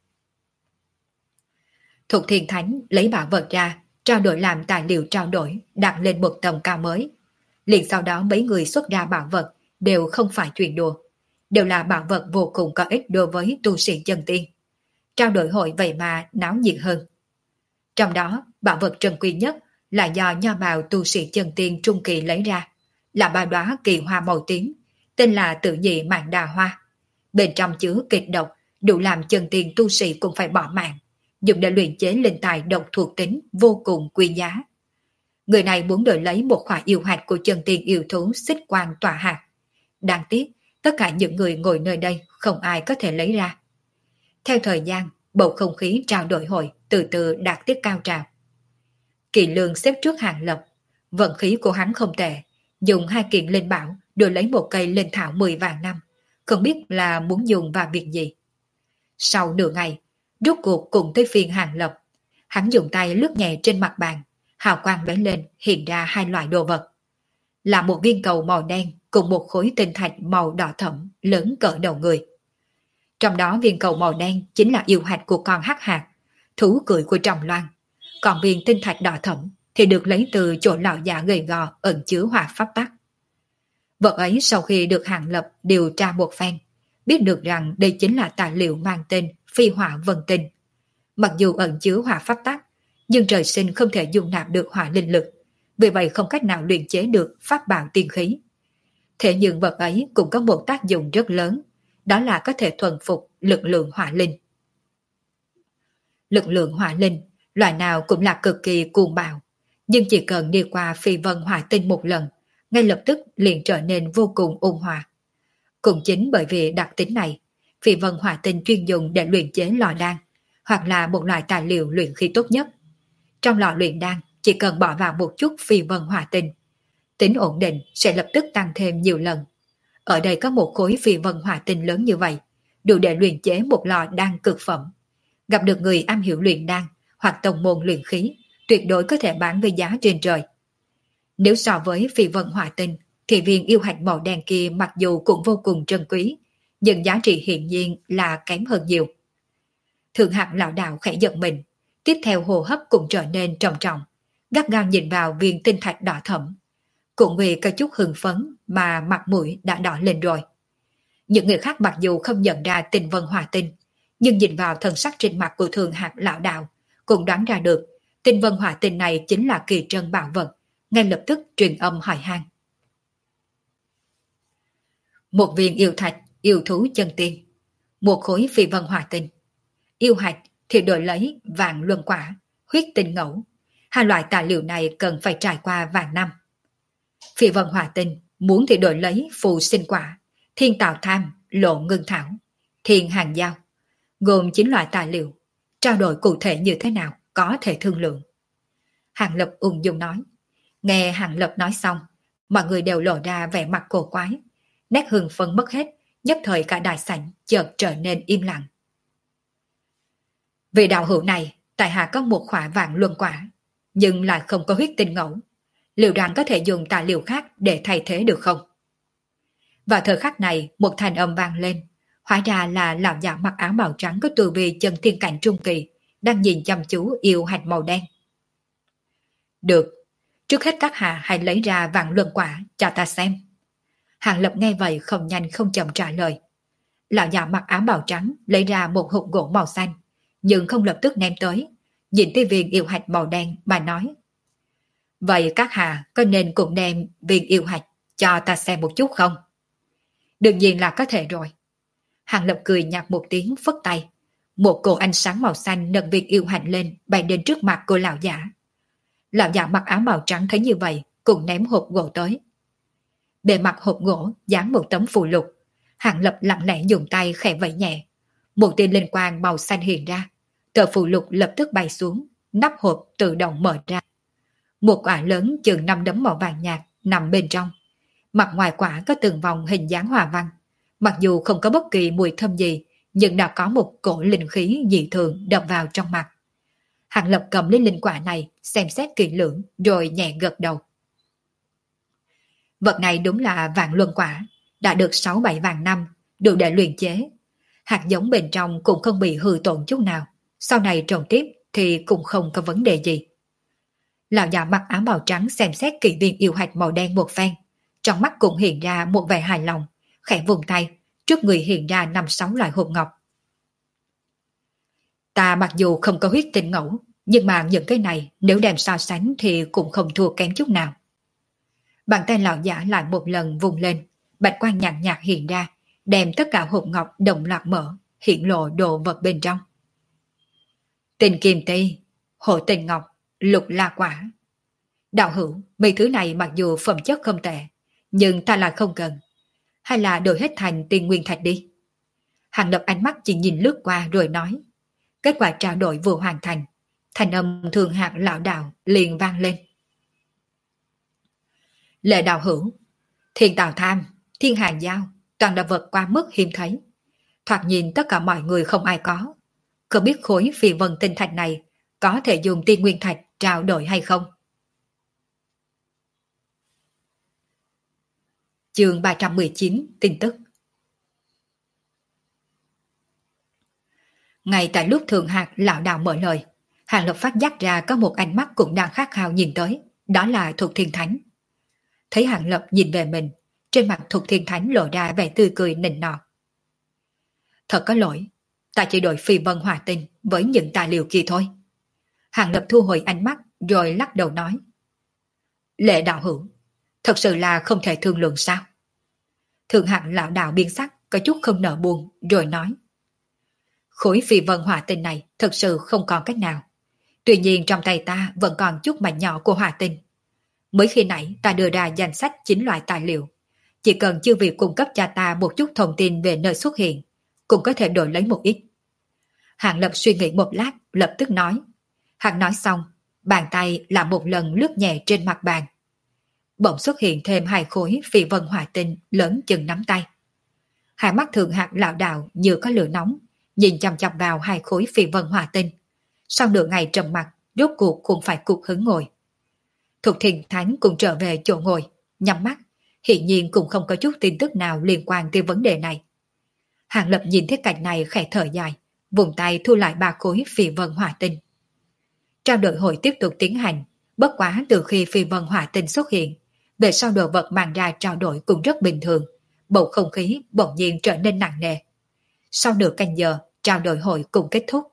Thục Thiên Thánh lấy bảo vật ra, trao đổi làm tài liệu trao đổi, đặt lên một tầm cao mới. Liền sau đó mấy người xuất ra bảo vật đều không phải chuyện đùa, đều là bảo vật vô cùng có ích đối với tu sĩ chân tiên. Trao đổi hội vậy mà náo nhiệt hơn. Trong đó, bảo vật trân quý nhất là do nho bào tu sĩ chân tiên trung kỳ lấy ra, là 3 đóa kỳ hoa màu tím, tên là Tự Nhị Mạn Đà Hoa. Bên trong chứa kịch độc, đủ làm chân tiên tu sĩ cũng phải bỏ mạng, dùng để luyện chế linh tài độc thuộc tính vô cùng quý giá. Người này muốn đổi lấy một khỏa yêu hạt của chân tiên yêu thú xích quang tỏa hạt. Đáng tiếc, tất cả những người ngồi nơi đây không ai có thể lấy ra. Theo thời gian, bầu không khí trao đổi hội từ từ đạt tiết cao trào. Kỳ Lương xếp trước Hàng Lập, vận khí của hắn không tệ, dùng 2 kiện linh bảo đổi lấy một cây linh thảo 10 vạn năm, không biết là muốn dùng vào việc gì. Sau nửa ngày, rốt cuộc cùng tới phiên Hàng Lập, hắn dùng tay lướt nhẹ trên mặt bàn, hào quang lóe lên hiện ra 2 loại đồ vật. Là một viên cầu màu đen cùng một khối tinh thạch màu đỏ thẫm lớn cỡ đầu người. Trong đó viên cầu màu đen chính là yêu hạch của con hắc hạt, thú cưỡi của Trầm Loan. Còn viên tinh thạch đỏ thẫm thì được lấy từ chỗ lão già gầy gò ẩn chứa hỏa pháp tắc. Vật ấy sau khi được Hàng Lập điều tra một phen, biết được rằng đây chính là tài liệu mang tên phi hỏa vân tinh. Mặc dù ẩn chứa hỏa pháp tắc, nhưng trời sinh không thể dung nạp được hỏa linh lực, vì vậy không cách nào luyện chế được pháp bảo tiên khí. Thế nhưng vật ấy cũng có một tác dụng rất lớn, đó là có thể thuần phục lực lượng hỏa linh. Lực lượng hỏa linh, loại nào cũng là cực kỳ cuồng bạo, nhưng chỉ cần đi qua phi vân hỏa tinh một lần, ngay lập tức liền trở nên vô cùng ôn hòa. Cũng chính bởi vì đặc tính này, phi vân hỏa tinh chuyên dùng để luyện chế lò đan, hoặc là một loại tài liệu luyện khí tốt nhất. Trong lò luyện đan chỉ cần bỏ vào một chút phi vân hỏa tinh, tính ổn định sẽ lập tức tăng thêm nhiều lần. Ở đây có một khối phi vân hỏa tinh lớn như vậy, đủ để luyện chế một lò đan cực phẩm. Gặp được người am hiểu luyện đan hoặc tông môn luyện khí, tuyệt đối có thể bán với giá trên trời. Nếu so với phi vân hỏa tinh, thì viên yêu hạch màu đen kia mặc dù cũng vô cùng trân quý, nhưng giá trị hiển nhiên là kém hơn nhiều. Thượng hạng lão đạo khẽ giật mình, tiếp theo hô hấp cũng trở nên trầm trọng, gắt gao nhìn vào viên tinh thạch đỏ thẫm. Cũng vì có chút hưng phấn mà mặt mũi đã đỏ lên rồi. Những người khác mặc dù không nhận ra tinh vân hỏa tinh, nhưng nhìn vào thần sắc trên mặt của thượng hạng lão đạo, cũng đoán ra được tinh vân hỏa tinh này chính là kỳ trân bảo vật, ngay lập tức truyền âm hỏi han. Một viên yêu thạch, yêu thú chân tiên, một khối phi vân hỏa tinh. Yêu hạch thì đổi lấy vạn luân quả, huyết tinh ngẫu. Hai loại tài liệu này cần phải trải qua vạn năm. Phi vân hỏa tinh muốn thì đổi lấy phù sinh quả, thiên tạo tham, lộ ngưng thảo, thiên hàng giao, gồm 9 loại tài liệu. Trao đổi cụ thể như thế nào có thể thương lượng. Hàng Lập ung dung nói. Nghe Hàng Lập nói xong, mọi người đều lộ ra vẻ mặt cổ quái, nét hưng phấn mất hết, nhất thời cả đại sảnh chợt trở nên im lặng. Vì đạo hữu này, tại hạ có một khỏa vạn luân quả, nhưng lại không có huyết tinh ngẫu. Liệu rằng có thể dùng tài liệu khác để thay thế được không? Vào thời khắc này, một thanh âm vang lên, hóa ra là lão già mặc áo màu trắng có tu vi chân thiên cảnh trung kỳ, đang nhìn chăm chú yêu hạch màu đen. Được, trước hết các hạ hãy lấy ra vạn luân quả cho ta xem. Hàng Lập nghe vậy không nhanh không chậm trả lời. Lão già mặc áo màu trắng lấy ra một hộp gỗ màu xanh, nhưng không lập tức ném tới, nhìn tới viên yêu hạch màu đen mà nói. Vậy các hạ có nên cũng đem viên yêu hạch cho ta xem một chút không? Đương nhiên là có thể rồi. Hàng Lập cười nhạt một tiếng phất tay. Một cột ánh sáng màu xanh nâng viên yêu hạch lên bay đến trước mặt của lão giả. Lão giả mặc áo màu trắng thấy như vậy cũng ném hộp gỗ tới. Bề mặt hộp gỗ dán một tấm phù lục. Hàng Lập lặng lẽ dùng tay khẽ vẫy nhẹ. Một tia linh quang màu xanh hiện ra. Tờ phù lục lập tức bay xuống, nắp hộp tự động mở ra. Một quả lớn chừng 5 đấm màu vàng nhạt nằm bên trong. Mặt ngoài quả có từng vòng hình dáng hòa văn. Mặc dù không có bất kỳ mùi thơm gì, nhưng đã có một cổ linh khí dị thường đập vào trong mặt. Hàng Lập cầm lấy linh quả này, xem xét kỹ lưỡng, rồi nhẹ gật đầu. Vật này đúng là vạn luân quả, đã được 6-7 vạn năm, đủ để luyện chế. Hạt giống bên trong cũng không bị hư tổn chút nào, sau này trồng tiếp thì cũng không có vấn đề gì. Lão già mặc áo màu trắng xem xét kỹ viên yêu hạch màu đen một phen, trong mắt cũng hiện ra một vẻ hài lòng, khẽ vùng tay, trước người hiện ra 5-6 loại hộp ngọc. Ta mặc dù không có huyết tinh ngẫu, nhưng mà những cái này nếu đem so sánh thì cũng không thua kém chút nào. Bàn tay lão giả lại một lần vùng lên, bạch quang nhàn nhạt hiện ra, đem tất cả hộp ngọc đồng loạt mở, hiện lộ đồ vật bên trong. Tinh kim ti, hộ tinh ngọc, lục la quả. Đạo hữu, mấy thứ này mặc dù phẩm chất không tệ, nhưng ta lại không cần. Hay là đổi hết thành tiền nguyên thạch đi. Hàng Lập ánh mắt chỉ nhìn lướt qua rồi nói. Kết quả trao đổi vừa hoàn thành. Thành âm thường hạng lão đạo liền vang lên. Lệ đạo hữu, thiên tào tham, thiên hàng giao, toàn là vật quá mức hiếm thấy. Thoạt nhìn tất cả mọi người không ai có. Không biết khối phi vân tinh thạch này có thể dùng tiên nguyên thạch trao đổi hay không? Chương 319 tin tức. Ngay tại lúc Thường Hạc lão đạo mở lời, Hàng Lập phát giác ra có một ánh mắt cũng đang khát khao nhìn tới, đó là Thục Thiên Thánh. Thấy Hàng Lập nhìn về mình, trên mặt Thục Thiên Thánh lộ ra vẻ tươi cười nịnh nọt. Thật có lỗi, ta chỉ đổi phi vân hỏa tinh với những tài liệu kia thôi. Hàng Lập thu hồi ánh mắt rồi lắc đầu nói. Lệ đạo hữu, thật sự là không thể thương lượng sao? Thường Hạc lão đạo biến sắc, có chút không nỡ buồn, rồi nói. Khối phi vân hỏa tinh này thật sự không còn cách nào. Tuy nhiên trong tay ta vẫn còn chút mảnh nhỏ của hỏa tinh. Mới khi nãy ta đưa ra danh sách 9 loại tài liệu. Chỉ cần chư vị cung cấp cho ta một chút thông tin về nơi xuất hiện, cũng có thể đổi lấy một ít. Hàng Lập suy nghĩ một lát, lập tức nói. Hắn nói xong, bàn tay làm một lần lướt nhẹ trên mặt bàn. Bỗng xuất hiện thêm 2 khối phi vân hỏa tinh lớn chừng nắm tay. Hai mắt Thường Hạc lão đạo như có lửa nóng, nhìn chằm chằm vào 2 khối phi vân hỏa tinh. Sau nửa ngày trầm mặc, rốt cuộc cũng phải cục hứng ngồi. Thục Thiên Thánh cũng trở về chỗ ngồi, nhắm mắt, hiển nhiên cũng không có chút tin tức nào liên quan tới vấn đề này. Hàng Lập nhìn thấy cảnh này khẽ thở dài, vùng tay thu lại 3 khối phi vân hỏa tinh. Trao đổi hội tiếp tục tiến hành, bất quá từ khi phi vân hỏa tinh xuất hiện, về sau đồ vật mang ra trao đổi cũng rất bình thường, bầu không khí bỗng nhiên trở nên nặng nề. Sau nửa canh giờ, trao đổi hội cũng kết thúc.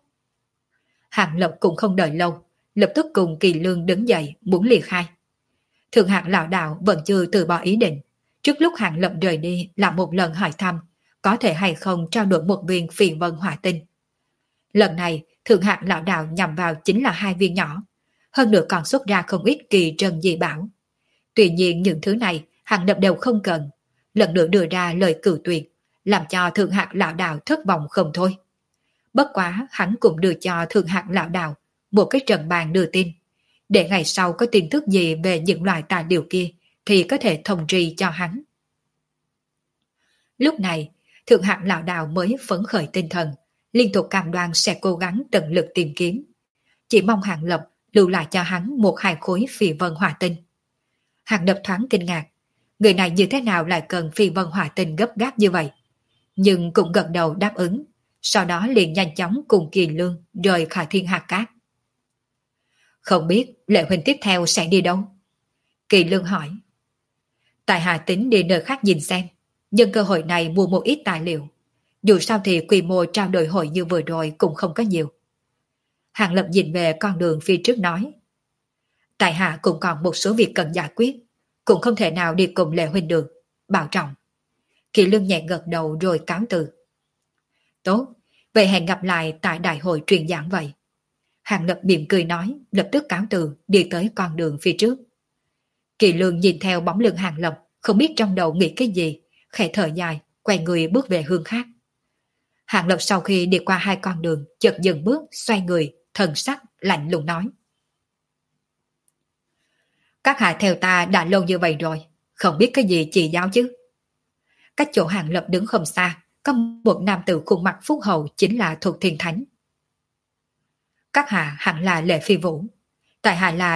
Hàng Lập cũng không đợi lâu, lập tức cùng Kỳ Lương đứng dậy muốn ly khai. Thượng Hạng lão đạo vẫn chưa từ bỏ ý định, trước lúc Hàng Lập rời đi làm một lần hỏi thăm, có thể hay không trao đổi một viên phi vân hỏa tinh. Lần này, Thượng Hạng lão đạo nhằm vào chính là 2 viên nhỏ, hơn nữa còn xuất ra không ít kỳ trân dị bảo. Tuy nhiên những thứ này Hàng Lập đều không cần, lần nữa đưa ra lời cự tuyệt, làm cho Thượng Hạng lão đạo thất vọng không thôi. Bất quá hắn cũng đưa cho Thượng Hạng lão đạo một cái trận bàn đưa tin, để ngày sau có tin tức gì về những loại tài liệu kia thì có thể thông tri cho hắn. Lúc này, Thượng Hạng lão đạo mới phấn khởi tinh thần, liên tục cam đoan sẽ cố gắng tận lực tìm kiếm. Chỉ mong Hàng Lập lưu lại cho hắn 1-2 khối phi vân hỏa tinh. Hàng Lập thoáng kinh ngạc, người này như thế nào lại cần phi vân hỏa tinh gấp gáp như vậy? Nhưng cũng gật đầu đáp ứng, sau đó liền nhanh chóng cùng Kỳ Lương rời khỏi Thiên Hà Cát. Không biết Lệ huynh tiếp theo sẽ đi đâu? Kỳ Lương hỏi. Tại Hà tính đi nơi khác nhìn xem, nhân cơ hội này mua một ít tài liệu. Dù sao thì quy mô trao đổi hội như vừa rồi cũng không có nhiều. Hàng Lập nhìn về con đường phía trước nói. Tại Hạ cũng còn một số việc cần giải quyết, cũng không thể nào đi cùng Lệ huynh được, bảo trọng. Kỳ Lương nhẹ gật đầu rồi cáo từ. Tốt, vậy hẹn gặp lại tại đại hội truyền giảng vậy. Hàng Lập mỉm cười nói, lập tức cáo từ, đi tới con đường phía trước. Kỳ Lương nhìn theo bóng lưng Hàng Lập, không biết trong đầu nghĩ cái gì, khẽ thở dài, quay người bước về hướng khác. Hàng Lập sau khi đi qua 2 con đường, chợt dừng bước, xoay người, thần sắc, lạnh lùng nói. Các hạ theo ta đã lâu như vậy rồi, không biết cái gì chỉ giáo chứ. Cách chỗ Hàng Lập đứng không xa, có một nam tử khuôn mặt phúc hậu chính là Thục Thiên Thánh. Các hạ hẳn là Lệ Phi Vũ, tại hạ là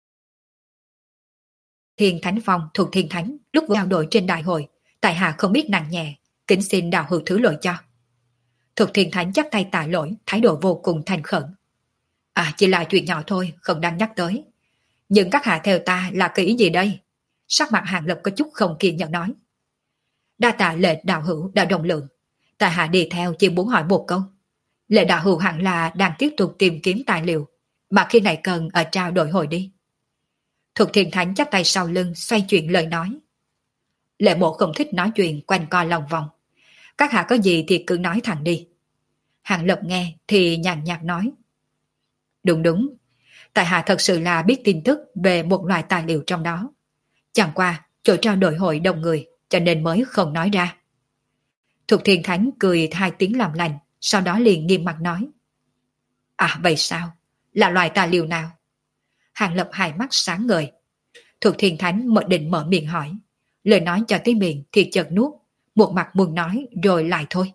Thiên Thánh Phong Thục Thiên Thánh, lúc trao đổi trên đại hội, tại hạ không biết nặng nhẹ, kính xin đạo hữu thứ lỗi cho. Thục Thiên Thánh chắp tay tạ lỗi, thái độ vô cùng thành khẩn. Chỉ là chuyện nhỏ thôi, không đáng nhắc tới. Nhưng các hạ theo ta là cái ý gì đây? Sắc mặt Hàng Lập có chút không kiên nhẫn nói. Đa tạ Lệ đạo hữu đã đồng lượng, tại hạ đi theo chỉ muốn hỏi một câu. Lệ đạo hữu hẳn là đang tiếp tục tìm kiếm tài liệu, mà khi này cần ở trao đổi hội đi. Thục Thiên Thánh chắp tay sau lưng xoay chuyển lời nói. Lệ mộ không thích nói chuyện quanh co lòng vòng. Các hạ có gì thì cứ nói thẳng đi. Hàng Lập nghe thì nhàn nhạt nói. Đúng đúng, tại hạ thật sự là biết tin tức về một loại tài liệu trong đó. Chẳng qua chỗ trao đổi hội đông người cho nên mới không nói ra. Thục Thiên Thánh cười hai tiếng làm lành, sau đó liền nghiêm mặt nói. À vậy sao? Là loài tà liều nào? Hàng Lập hai mắt sáng ngời. Thục Thiên Thánh định mở miệng hỏi. Lời nói cho tới miệng thì chợt nuốt, một mặt muốn nói rồi lại thôi.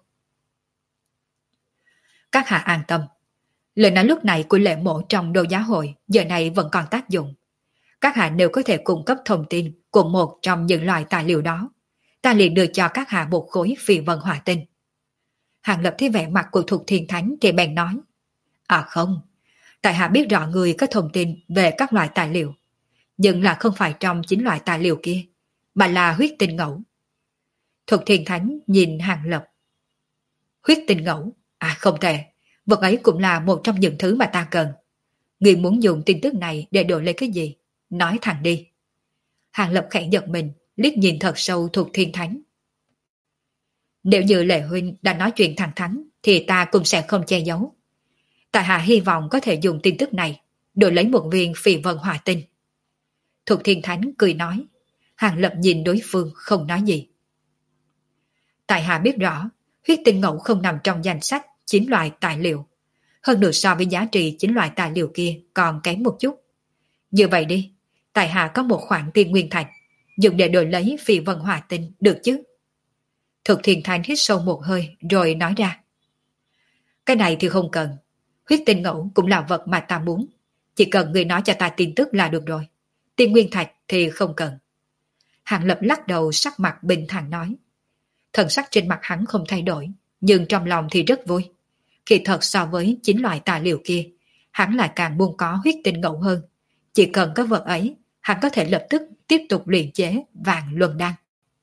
Các hạ an tâm. Lời nói lúc này của Lệ Mộ trong đấu giá hội giờ này vẫn còn tác dụng. Các hạ nếu có thể cung cấp thông tin của một trong những loại tài liệu đó, ta liền đưa cho các hạ một khối phi vân hỏa tinh. Hàng Lập thấy vẻ mặt của Thục Thiên Thánh thì bèn nói. À không, tại hạ biết rõ người có thông tin về các loại tài liệu, nhưng là không phải trong 9 loại tài liệu kia, mà là huyết tinh ngẫu. Thục Thiên Thánh nhìn Hàng Lập. Huyết tinh ngẫu? À không thể, vật ấy cũng là một trong những thứ mà ta cần. Người muốn dùng tin tức này để đổi lấy cái gì? Nói thẳng đi. Hàng Lập khẽ giật mình, liếc nhìn thật sâu Thục Thiên Thánh. Nếu như Lệ Huynh đã nói chuyện thẳng thắn, thì ta cũng sẽ không che giấu. Tại hạ hy vọng có thể dùng tin tức này đổi lấy một viên phỉ vân hỏa tinh. Thục Thiên Thánh cười nói. Hàng Lập nhìn đối phương không nói gì. Tại hạ biết rõ, huyết tinh ngẫu không nằm trong danh sách 9 loại tài liệu. Hơn nữa so với giá trị 9 loại tài liệu kia còn kém một chút. Như vậy đi, tại hạ có một khoản tiền nguyên thạch, dùng để đổi lấy phỉ vân hỏa tinh, được chứ? Thực Thiên Thanh hít sâu một hơi rồi nói ra. Cái này thì không cần. Huyết tinh ngẫu cũng là vật mà ta muốn. Chỉ cần người nói cho ta tin tức là được rồi. Tiền nguyên thạch thì không cần. Hàng Lập lắc đầu, sắc mặt bình thản nói. Thần sắc trên mặt hắn không thay đổi, nhưng trong lòng thì rất vui. Khi thật so với 9 loại tài liệu kia, hắn lại càng muốn có huyết tinh ngẫu hơn. Chỉ cần có vật ấy, hắn có thể lập tức tiếp tục luyện chế vàng luân đan.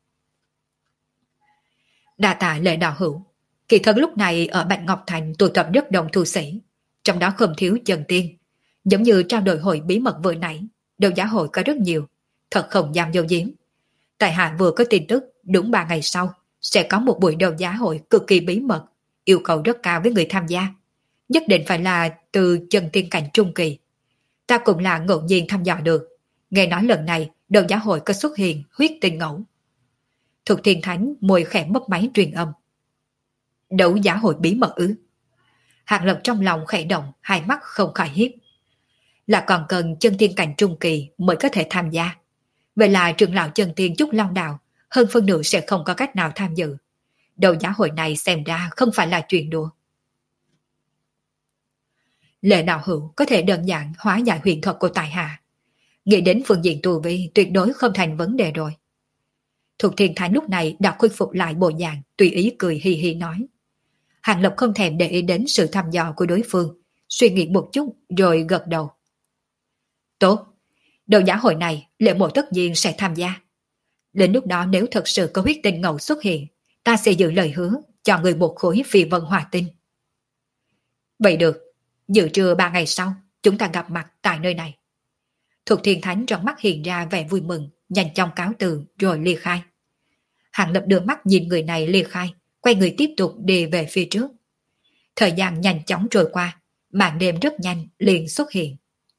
Đa tạ Lệ đạo hữu. Kỳ thật lúc này ở Bạch Ngọc Thành tụ tập rất đông tu sĩ, trong đó không thiếu chân tiên. Giống như trao đổi hội bí mật vừa nãy, đấu giá hội có rất nhiều, thật không dám dâu diếm. Tại hạ vừa có tin tức, đúng 3 ngày sau, sẽ có một buổi đấu giá hội cực kỳ bí mật, yêu cầu rất cao với người tham gia. Nhất định phải là từ chân tiên cảnh trung kỳ. Ta cũng là ngẫu nhiên thăm dò được. Nghe nói lần này đấu giá hội có xuất hiện huyết tinh ngẫu. Thục Thiên Thánh môi khẽ mấp máy truyền âm. Đấu giá hội bí mật ư? Hàng Lập trong lòng khẽ động, hai mắt không khỏi hiếp. Là còn cần chân tiên cảnh trung kỳ mới có thể tham gia. Vậy là trưởng lão chân tiên Trúc Long Đạo hơn phân nửa sẽ không có cách nào tham dự. Đấu giá hội này xem ra không phải là chuyện đùa. Lệ đạo hữu có thể đơn giản hóa giải huyền thuật của tài hạ. Nghĩ đến phương diện tu vi tuyệt đối không thành vấn đề rồi. Thục Thiên Thánh lúc này đã khôi phục lại bộ dạng, tùy ý cười hì hì nói. Hàng Lập không thèm để ý đến sự thăm dò của đối phương, suy nghĩ một chút rồi gật đầu. Tốt, đấu giá hội này Lệ Mộ tất nhiên sẽ tham gia. Đến lúc đó nếu thật sự có huyết tinh ngẫu xuất hiện, ta sẽ giữ lời hứa cho người một khối phi vân hỏa tinh. Vậy được, dự trưa 3 ngày sau, chúng ta gặp mặt tại nơi này. Thục Thiên Thánh trong mắt hiện ra vẻ vui mừng, nhanh chóng cáo từ rồi ly khai. Hàng Lập đưa mắt nhìn người này ly khai, quay người tiếp tục đi về phía trước. Thời gian nhanh chóng trôi qua, màn đêm rất nhanh liền xuất hiện.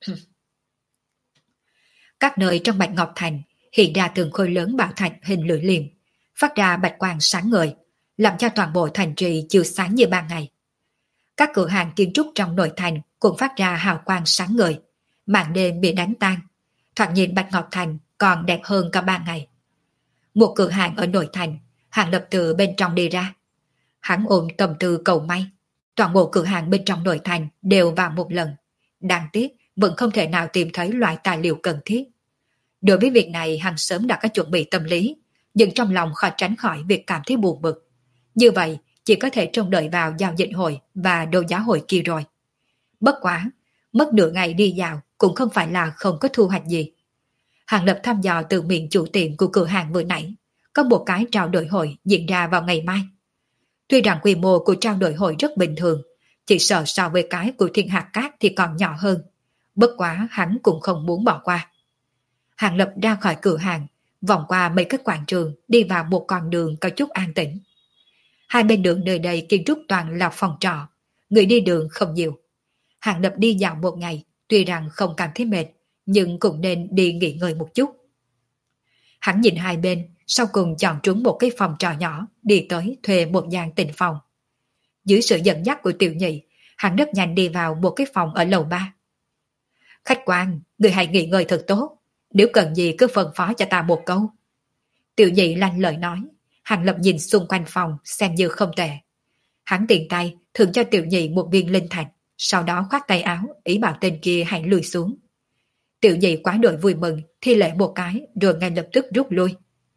Các nơi trong Bạch Ngọc Thành hiện ra từng khối lớn bảo thạch hình lưỡi liềm, phát ra bạch quang sáng ngời, làm cho toàn bộ thành trì chiếu sáng như ban ngày. Các cửa hàng kiến trúc trong nội thành cũng phát ra hào quang sáng ngời, màn đêm bị đánh tan, thoạt nhìn Bạch Ngọc Thành còn đẹp hơn cả ban ngày. Một cửa hàng ở nội thành, Hàng Lập từ bên trong đi ra. Hắn ôm tâm tư cầu may, toàn bộ cửa hàng bên trong nội thành đều vào một lần. Đáng tiếc vẫn không thể nào tìm thấy loại tài liệu cần thiết. Đối với việc này hắn sớm đã có chuẩn bị tâm lý, nhưng trong lòng khó tránh khỏi việc cảm thấy buồn bực. Như vậy chỉ có thể trông đợi vào giao dịch hội và đấu giá hội kia rồi. Bất quá, mất nửa ngày đi dạo cũng không phải là không có thu hoạch gì. Hàng Lập thăm dò từ miệng chủ tiệm của cửa hàng vừa nãy, có một cái trao đổi hội diễn ra vào ngày mai. Tuy rằng quy mô của trao đổi hội rất bình thường, chỉ sợ so với cái của Thiên Hạt Cát thì còn nhỏ hơn. Bất quá hắn cũng không muốn bỏ qua. Hàng Lập ra khỏi cửa hàng, vòng qua mấy cái quảng trường, đi vào một con đường có chút an tĩnh. Hai bên đường nơi đây kiến trúc toàn là phòng trọ, người đi đường không nhiều. Hàng Lập đi dạo một ngày, tuy rằng không cảm thấy mệt, nhưng cũng nên đi nghỉ ngơi một chút. Hắn nhìn hai bên, sau cùng chọn trúng một cái phòng trọ nhỏ, đi tới thuê một gian tịnh phòng. Dưới sự dẫn dắt của Tiểu Nhị, hắn rất nhanh đi vào một cái phòng ở lầu 3. Khách quan, người hãy nghỉ ngơi thật tốt, nếu cần gì cứ phân phó cho ta một câu. Tiểu Nhị lanh lời nói, Hàng Lập nhìn xung quanh phòng xem như không tệ. Hắn tiện tay thưởng cho Tiểu Nhị một viên linh thạch, sau đó khoát tay áo ý bảo tên kia hãy lùi xuống. Tiểu Nhị quá đội vui mừng, thi lễ một cái rồi ngay lập tức rút lui.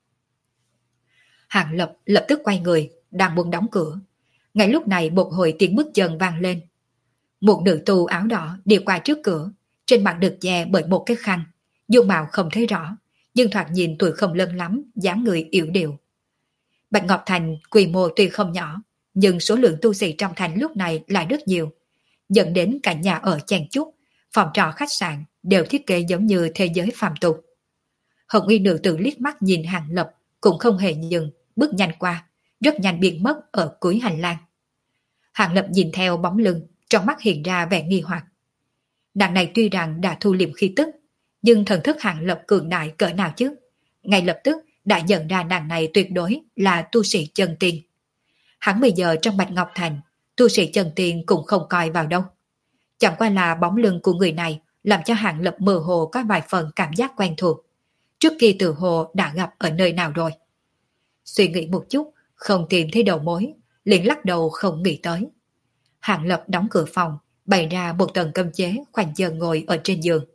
Hàng Lập lập tức quay người, đang muốn đóng cửa. Ngay lúc này một hồi tiếng bước chân vang lên. Một nữ tu áo đỏ đi qua trước cửa, trên mặt được che bởi một cái khăn, dung mạo không thấy rõ, nhưng thoạt nhìn tuổi không lớn lắm, dáng người yếu điệu. Bạch Ngọc Thành quy mô tuy không nhỏ, nhưng số lượng tu sĩ trong thành lúc này lại rất nhiều, dẫn đến cả nhà ở chen chúc, phòng trọ khách sạn đều thiết kế giống như thế giới phàm tục. Hồng y nữ tử liếc mắt nhìn Hàng Lập, cũng không hề dừng, bước nhanh qua, rất nhanh biến mất ở cuối hành lang. Hàng Lập nhìn theo bóng lưng, trong mắt hiện ra vẻ nghi hoặc. Nàng này tuy rằng đã thu liệm khí tức, nhưng thần thức Hàng Lập cường đại cỡ nào chứ? Ngay lập tức đã nhận ra nàng này tuyệt đối là tu sĩ chân tiên. Hắn bây giờ trong Bạch Ngọc Thành, tu sĩ chân tiên cũng không coi vào đâu. Chẳng qua là bóng lưng của người này làm cho Hàng Lập mơ hồ có vài phần cảm giác quen thuộc. Trước kia từ hồ đã gặp ở nơi nào rồi. Suy nghĩ một chút, không tìm thấy đầu mối, liền lắc đầu không nghĩ tới. Hàng Lập đóng cửa phòng, bày ra một tầng cơm chế khoanh chân ngồi ở trên giường.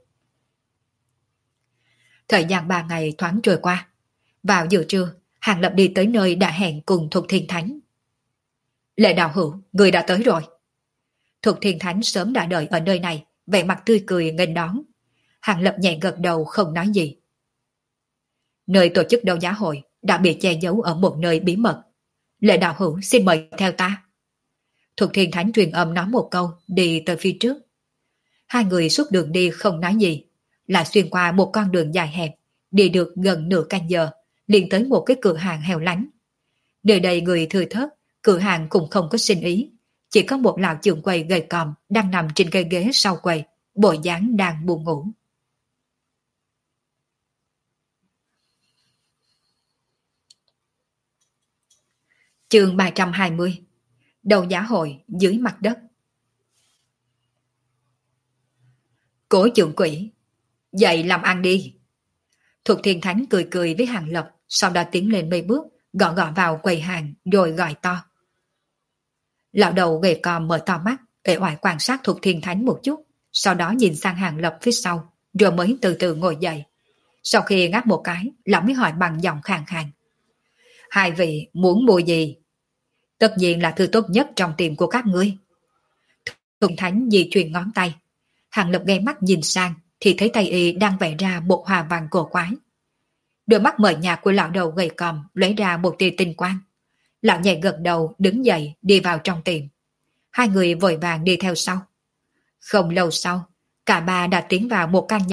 Thời gian 3 ngày thoáng trôi qua. Vào giữa trưa, Hàng Lập đi tới nơi đã hẹn cùng Thục Thiên Thánh. Lệ đạo hữu, người đã tới rồi. Thục Thiên Thánh sớm đã đợi ở nơi này, vẻ mặt tươi cười nghênh đón. Hàng Lập nhẹ gật đầu không nói gì. Nơi tổ chức đấu giá hội đã bị che giấu ở một nơi bí mật. Lệ đạo hữu xin mời theo ta. Thục Thiên Thánh truyền âm nói một câu, đi tới phía trước. Hai người suốt đường đi không nói gì, lại xuyên qua một con đường dài hẹp, đi được gần nửa canh giờ, liền tới một cái cửa hàng hẻo lánh. Nơi đây người thưa thớt, cửa hàng cũng không có sinh ý, chỉ có một lão trưởng quầy gầy còm đang nằm trên cây ghế sau quầy, bộ dáng đang buồn ngủ. Chương 320. Đấu giá hội dưới mặt đất. Cố trưởng quỷ, dậy làm ăn đi. Thục Thiên Thánh cười cười với Hàng Lập, sau đó tiến lên mấy bước, gõ gõ vào quầy hàng rồi gọi to. Lão đầu gầy còm mở to mắt, uể oải quan sát Thục Thiên Thánh một chút, sau đó nhìn sang Hàng Lập phía sau, rồi mới từ từ ngồi dậy. Sau khi ngáp một cái, lão mới hỏi bằng giọng khàn khàn. Hai vị muốn mua gì? Tất nhiên là thứ tốt nhất trong tiệm của các ngươi. Thục Thánh di chuyển ngón tay. Hàng Lập ghé mắt nhìn sang, thì thấy tay y đang vẽ ra một hoa văn cổ quái. Đôi mắt mờ nhạt của lão đầu gầy còm lấy ra một tia tinh quang. Lão nhẹ gật đầu đứng dậy đi vào trong tiệm. Hai người vội vàng đi theo sau. Không lâu sau, cả ba đã tiến vào một căn nhà